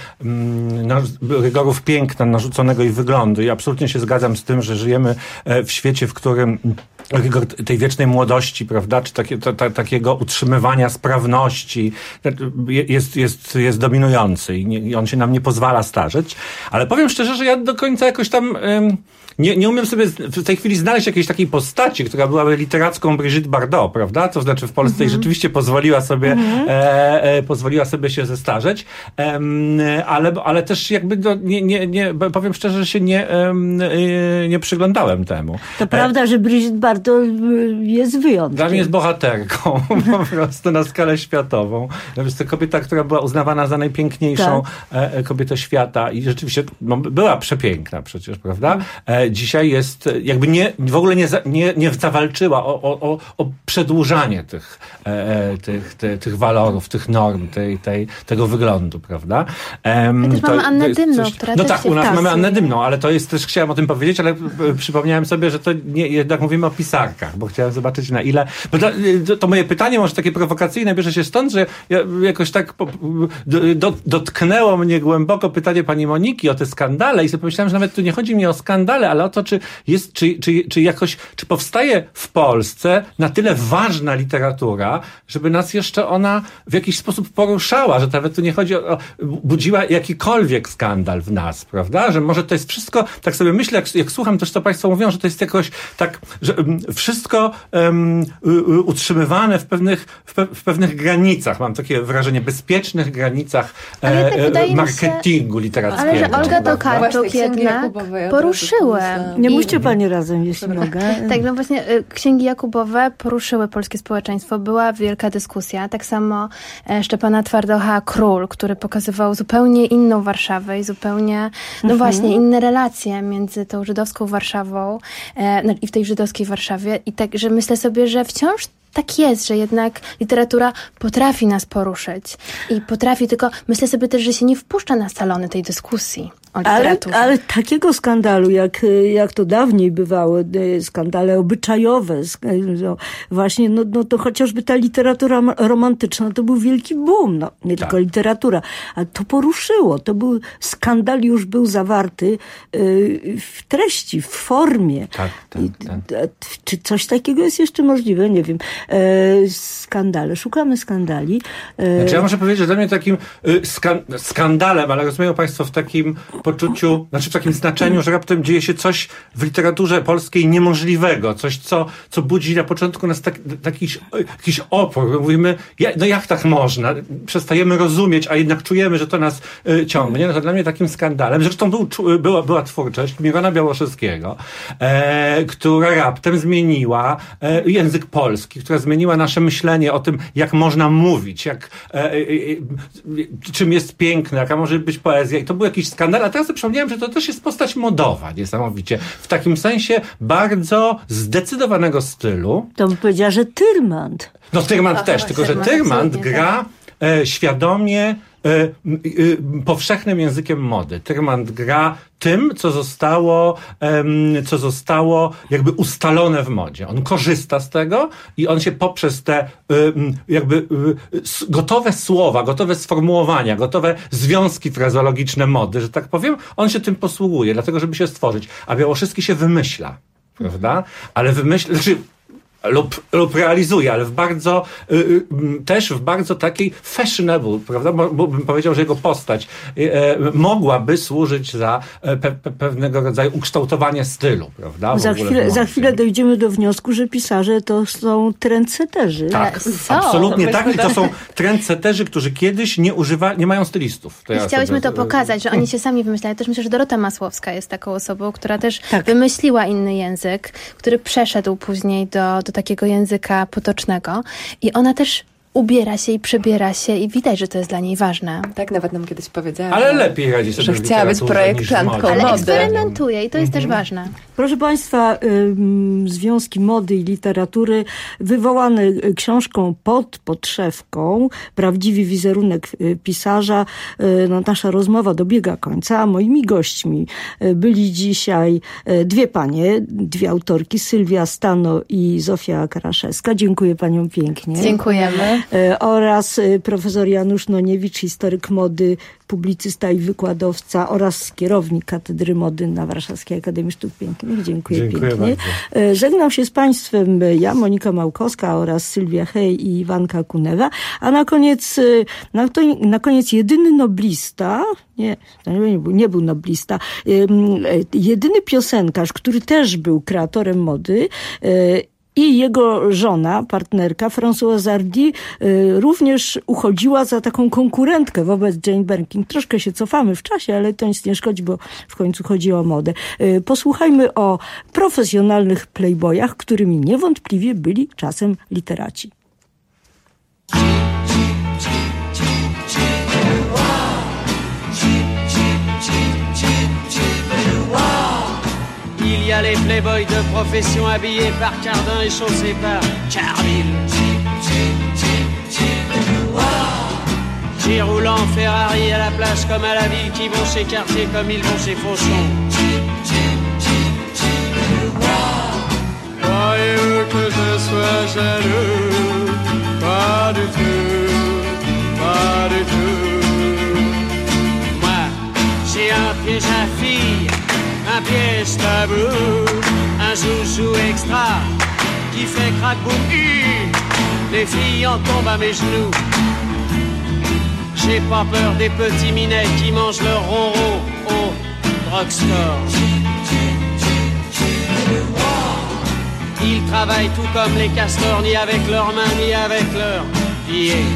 um, na, rygorów piękna narzuconego i wyglądu. I absolutnie się zgadzam z tym, że żyjemy w świecie, w którym rygor tej wiecznej młodości, prawda, czy takie, ta, ta, takiego utrzymywania sprawności jest, jest, jest dominujący i, nie, i on się nam nie pozwala starzeć. Ale powiem szczerze, że ja do końca jakoś tam ym, nie, nie umiem sobie w tej chwili znaleźć jakiejś takiej postaci, która byłaby literacką Brigitte Bardot, prawda? To znaczy w Polsce mm-hmm. i rzeczywiście pozwoliła sobie mm-hmm. e, e, pozwoliła sobie się zestarzeć, e, ale, ale też jakby do, nie, nie, nie, powiem szczerze, że się nie, e, nie przyglądałem temu. To e, prawda, że Brigitte Bardot to jest wyjątkiem. Dla mnie jest bohaterką po prostu na skalę światową. Jest to kobieta, która była uznawana za najpiękniejszą tak. kobietę świata i rzeczywiście no, była przepiękna przecież, prawda? E, dzisiaj jest jakby nie, w ogóle nie, za, nie, nie zawalczyła o, o, o przedłużanie tych, e, tych, te, tych walorów, tych norm, tej, tej, tego wyglądu, prawda? E, My też to, mamy Annę Dymną, coś, która No też tak, się u nas wtasuje. mamy Annę Dymną, ale to jest też, chciałem o tym powiedzieć, ale przypomniałem sobie, że to nie, jednak mówimy o pisarkach, bo chciałem zobaczyć na ile, bo to, to moje pytanie może takie prowokacyjne bierze się stąd, że ja jakoś tak po, do, dotknęło mnie głęboko pytanie pani Moniki o te skandale i sobie pomyślałem, że nawet tu nie chodzi mi o skandale, ale o to, czy jest, czy, czy, czy jakoś, czy powstaje w Polsce na tyle ważna literatura, żeby nas jeszcze ona w jakiś sposób poruszała, że nawet tu nie chodzi o, o budziła jakikolwiek skandal w nas, prawda? Że może to jest wszystko, tak sobie myślę, jak, jak słucham też, co państwo mówią, że to jest jakoś tak, że um, wszystko um, utrzymywane w pewnych, w, pe, w pewnych granicach, mam takie wrażenie, bezpiecznych granicach e, tak e, marketingu się, literackiego. Ale że Olga Tokarczuk jednak poruszyły. Nie mówcie pani razem, jeśli mogę. Tak, no właśnie Księgi Jakubowe poruszyły polskie społeczeństwo. Była wielka dyskusja. Tak samo Szczepana Twardocha Król, który pokazywał zupełnie inną Warszawę i zupełnie, no mhm. właśnie, inne relacje między tą żydowską Warszawą e, no, i w tej żydowskiej Warszawie. I tak, że myślę sobie, że wciąż tak jest, że jednak literatura potrafi nas poruszyć i potrafi, tylko myślę sobie też, że się nie wpuszcza na salony tej dyskusji o literaturze. Ale, ale takiego skandalu, jak, jak to dawniej bywało, skandale obyczajowe, no, właśnie, no, no to chociażby ta literatura romantyczna, to był wielki boom, no, nie tak. tylko literatura, ale to poruszyło, to był skandal, już był zawarty y, w treści, w formie. Tak, tak, tak. Czy coś takiego jest jeszcze możliwe? Nie wiem. E, skandale, szukamy skandali. E... Znaczy ja muszę powiedzieć, że dla mnie takim y, skan- skandalem, ale rozumieją państwo w takim poczuciu, znaczy w takim znaczeniu, że raptem dzieje się coś w literaturze polskiej niemożliwego, coś, co, co budzi na początku nas tak, taki jakiś opór. Mówimy, ja, no jak tak można? Przestajemy rozumieć, a jednak czujemy, że to nas y, ciągnie. No to dla mnie takim skandalem, zresztą był, była, była twórczość Mirona Białoszewskiego, e, która raptem zmieniła e, język polski, która zmieniła nasze myślenie o tym, jak można mówić, jak, e, e, e, czym jest piękne, jaka może być poezja. I to był jakiś skandal, a teraz sobie przypomniałem, że to też jest postać modowa niesamowicie. W takim sensie bardzo zdecydowanego stylu. To bym powiedziała, że Tyrmand. No Tyrmand Ach, też, tylko że Tyrmand gra e, świadomie e, e, powszechnym językiem mody. Tyrmand gra tym, co zostało, um, co zostało jakby ustalone w modzie. On korzysta z tego i on się poprzez te um, jakby um, gotowe słowa, gotowe sformułowania, gotowe związki frazologiczne mody, że tak powiem, on się tym posługuje, dlatego żeby się stworzyć. A Białoszewski się wymyśla, prawda? Ale wymyśla, znaczy lub, lub realizuje, ale w bardzo y, y, też w bardzo takiej fashionable, prawda? Bo bym powiedział, że jego postać y, y, mogłaby służyć za y, pe, pe, pewnego rodzaju ukształtowanie stylu, prawda? Za chwilę, za chwilę dojdziemy do wniosku, że pisarze to są trendseterzy. Tak, so, absolutnie tak. I to są trendseterzy, którzy kiedyś nie używa, nie mają stylistów. To ja Chciałyśmy sobie... to pokazać, że oni się sami wymyślają. Też myślę, że Dorota Masłowska jest taką osobą, która też tak. wymyśliła inny język, który przeszedł później do, do takiego języka potocznego i ona też ubiera się i przebiera się i widać, że to jest dla niej ważne. Tak, nawet nam kiedyś powiedziała, ale że, lepiej radzi sobie że chciała być projektantką mody. Ale eksperymentuje i to jest mhm. też ważne. Proszę Państwa, y, związki mody i literatury wywołane książką Pod podszewką, prawdziwy wizerunek pisarza. Y, no, nasza rozmowa dobiega końca, a moimi gośćmi y, byli dzisiaj y, dwie panie, dwie autorki, Sylwia Stano i Zofia Karaszewska. Dziękuję paniom pięknie. Dziękujemy. Y, oraz y, profesor Janusz Noniewicz, historyk mody, publicysta i wykładowca oraz kierownik Katedry Mody na Warszawskiej Akademii Sztuk Pięknych. Dziękuję, Dziękuję pięknie. Bardzo. Żegnam się z Państwem ja, Monika Małkowska oraz Sylwia Hej i Iwanka Kunewa. A na koniec, na, to, na koniec jedyny noblista, nie, nie był, nie był noblista, jedyny piosenkarz, który też był kreatorem mody I jego żona, partnerka Françoise Hardy, również uchodziła za taką konkurentkę wobec Jane Birkin. Troszkę się cofamy w czasie, ale to nic nie szkodzi, bo w końcu chodzi o modę. Posłuchajmy o profesjonalnych playboyach, którymi niewątpliwie byli czasem literaci. Il y a les playboys de profession habillés par Cardin et chaussés par Carville. Qui roulent en Ferrari à la plage comme à la ville, qui vont chez Cartier comme ils vont chez Fauchon. Croyez-vous que je sois jaloux? Pas du tout, pas du tout. Moi, j'ai un piège à fille, un piège tabou, un joujou extra qui fait crack-boum. Les filles en tombent à mes genoux. J'ai pas peur des petits minets qui mangent leur ronron au drugstore. Ils travaillent tout comme les castors, ni avec leurs mains, ni avec leurs pieds.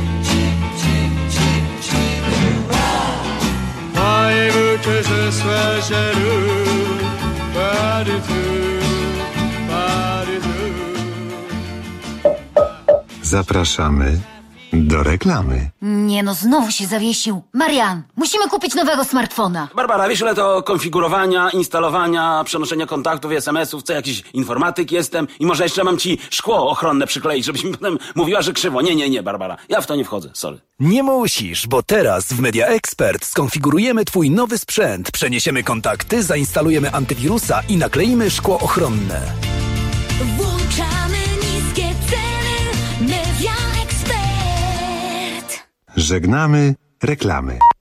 Croyez-vous que je sois jaloux? Pas du tout, pas du tout. Zapraszamy do reklamy. Nie no, znowu się zawiesił. Marian, musimy kupić nowego smartfona. Barbara, wiesz ile to konfigurowania, instalowania, przenoszenia kontaktów i es em esów, co jakiś informatyk jestem i może jeszcze mam ci szkło ochronne przykleić, żebyś mi potem mówiła, że krzywo. Nie, nie, nie, Barbara, ja w to nie wchodzę, sorry. Nie musisz, bo teraz w Media Expert skonfigurujemy twój nowy sprzęt, przeniesiemy kontakty, zainstalujemy antywirusa i nakleimy szkło ochronne. Włączamy niskie ceny. Media Expert. Żegnamy reklamy.